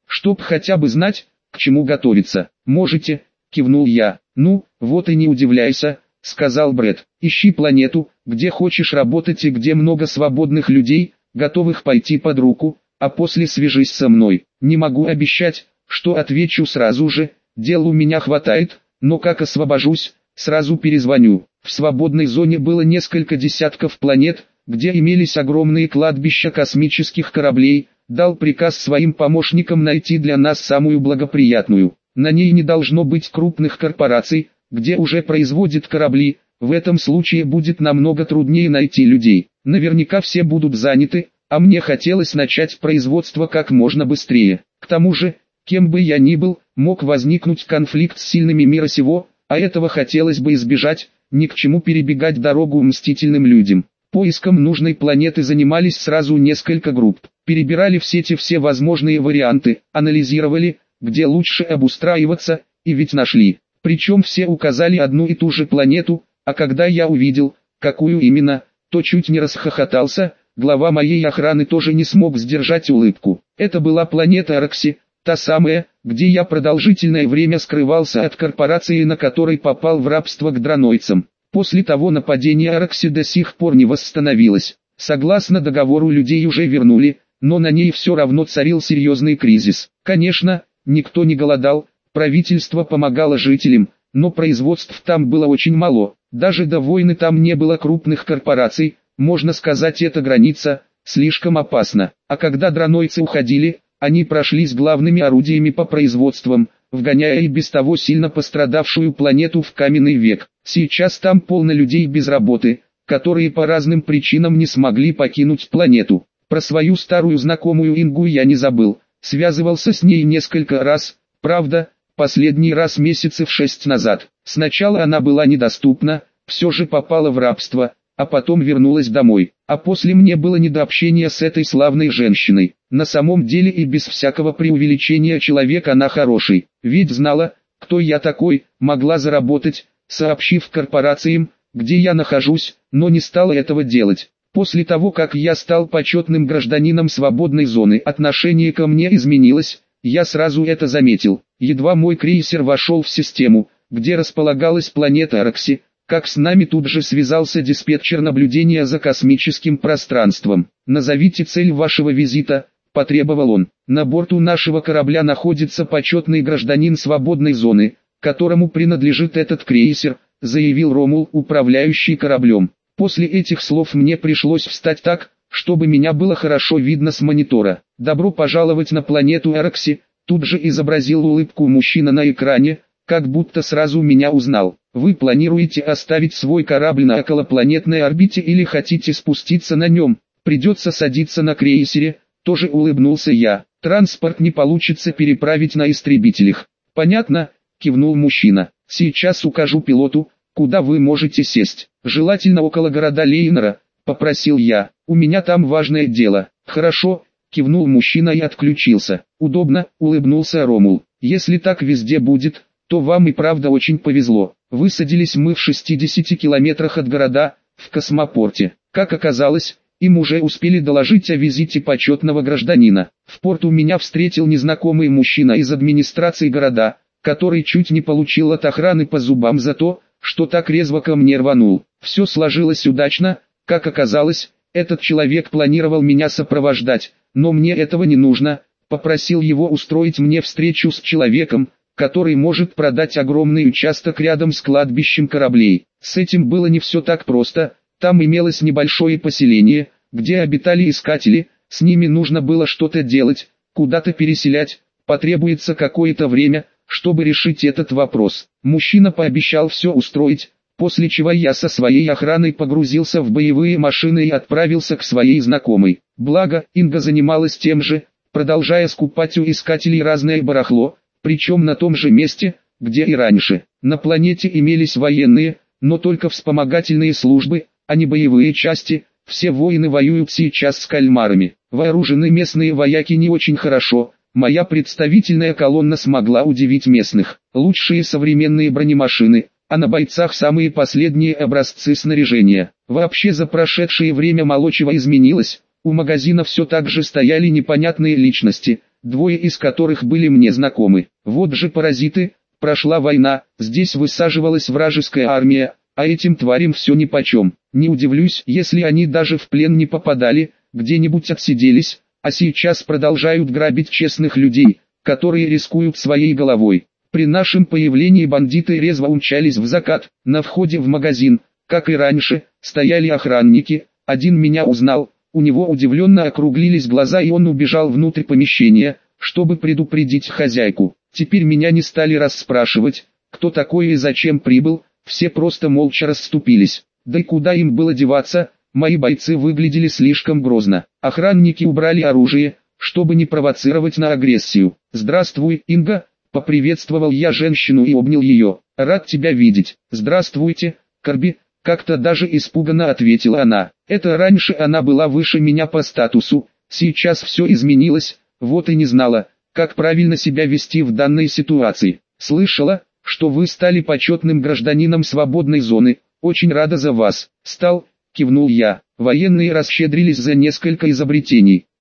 чтоб хотя бы знать, к чему готовиться. Можете, кивнул я. Ну, вот и не удивляйся, сказал Брэд. Ищи планету, где хочешь работать и где много свободных людей, готовых пойти под руку, а после свяжись со мной. Не могу обещать, что отвечу сразу же, дел у меня хватает, но как освобожусь, сразу перезвоню. В свободной зоне было несколько десятков планет, где имелись огромные кладбища космических кораблей. Дал приказ своим помощникам найти для нас самую благоприятную. На ней не должно быть крупных корпораций, где уже производят корабли, в этом случае будет намного труднее найти людей. Наверняка все будут заняты, а мне хотелось начать производство как можно быстрее. К тому же, кем бы я ни был, мог возникнуть конфликт с сильными мира сего, а этого хотелось бы избежать, ни к чему перебегать дорогу мстительным людям. Поиском нужной планеты занимались сразу несколько групп, перебирали в сети все возможные варианты, анализировали, где лучше обустраиваться, и ведь нашли. Причем все указали одну и ту же планету, а когда я увидел, какую именно, то чуть не расхохотался. Глава моей охраны тоже не смог сдержать улыбку. Это была планета Аракси, та самая, где я продолжительное время скрывался от корпорации, на которой попал в рабство к дранойцам. После того нападения Аракси до сих пор не восстановилась. Согласно договору, людей уже вернули, но на ней все равно царил серьезный кризис. Конечно, никто не голодал, правительство помогало жителям, но производств там было очень мало. Даже до войны там не было крупных корпораций, можно сказать, эта граница слишком опасна. А когда дранойцы уходили, они прошлись главными орудиями по производствам, вгоняя и без того сильно пострадавшую планету в каменный век. Сейчас там полно людей без работы, которые по разным причинам не смогли покинуть планету. Про свою старую знакомую Ингу я не забыл, связывался с ней несколько раз, правда, последний раз месяцев 6 назад. Сначала она была недоступна, все же попала в рабство, а потом вернулась домой. А после мне было не до общения с этой славной женщиной. На самом деле и без всякого преувеличения человек она хороший, ведь знала, кто я такой, могла заработать, сообщив корпорациям, где я нахожусь, но не стала этого делать. После того, как я стал почетным гражданином свободной зоны, отношение ко мне изменилось, я сразу это заметил. Едва мой крейсер вошел в систему, где располагалась планета Аракси, как с нами тут же связался диспетчер наблюдения за космическим пространством. «Назовите цель вашего визита», – потребовал он. «На борту нашего корабля находится почетный гражданин свободной зоны, которому принадлежит этот крейсер», – заявил Ромул, управляющий кораблем. После этих слов мне пришлось встать так, чтобы меня было хорошо видно с монитора. «Добро пожаловать на планету Аракси», – тут же изобразил улыбку мужчина на экране, как будто сразу меня узнал. «Вы планируете оставить свой корабль на околопланетной орбите или хотите спуститься на нем? Придется садиться на крейсере», – тоже улыбнулся я. «Транспорт не получится переправить на истребителях». «Понятно», – кивнул мужчина. «Сейчас укажу пилоту, куда вы можете сесть. Желательно около города Лейнера», – попросил я. «У меня там важное дело». «Хорошо», – кивнул мужчина и отключился. «Удобно», – улыбнулся Ромул. «Если так везде будет, то вам и правда очень повезло». Высадились мы в 60 километрах от города, в космопорте. Как оказалось, им уже успели доложить о визите почетного гражданина. В порту меня встретил незнакомый мужчина из администрации города, который чуть не получил от охраны по зубам за то, что так резво ко мне рванул. Все сложилось удачно, как оказалось, этот человек планировал меня сопровождать, но мне этого не нужно, попросил его устроить мне встречу с человеком, который может продать огромный участок рядом с кладбищем кораблей. С этим было не все так просто, там имелось небольшое поселение, где обитали искатели, с ними нужно было что-то делать, куда-то переселять, потребуется какое-то время, чтобы решить этот вопрос. Мужчина пообещал все устроить, после чего я со своей охраной погрузился в боевые машины и отправился к своей знакомой. Благо, Инга занималась тем же, продолжая скупать у искателей разное барахло, причем на том же месте, где и раньше. На планете имелись военные, но только вспомогательные службы, а не боевые части. Все воины воюют сейчас с кальмарами. Вооружены местные вояки не очень хорошо. Моя представительная колонна смогла удивить местных. Лучшие современные бронемашины, а на бойцах самые последние образцы снаряжения. Вообще за прошедшее время мало чего изменилось. У магазина все так же стояли непонятные личности, двое из которых были мне знакомы. Вот же паразиты, прошла война, здесь высаживалась вражеская армия, а этим тварям все нипочем. Не удивлюсь, если они даже в плен не попадали, где-нибудь отсиделись, а сейчас продолжают грабить честных людей, которые рискуют своей головой. При нашем появлении бандиты резво умчались в закат. На входе в магазин, как и раньше, стояли охранники. Один меня узнал, у него удивленно округлились глаза и он убежал внутрь помещения, чтобы предупредить хозяйку. Теперь меня не стали расспрашивать, кто такой и зачем прибыл, все просто молча расступились. Да и куда им было деваться, мои бойцы выглядели слишком грозно. Охранники убрали оружие, чтобы не провоцировать на агрессию. «Здравствуй, Инга», — поприветствовал я женщину и обнял ее. «Рад тебя видеть». «Здравствуйте, Корби», — как-то даже испуганно ответила она. Это раньше она была выше меня по статусу, сейчас все изменилось, вот и не знала, как правильно себя вести в данной ситуации. «Слышала, что вы стали почетным гражданином свободной зоны, очень рада за вас». «Стал», — кивнул я. Военные расщедрились за несколько изобретений.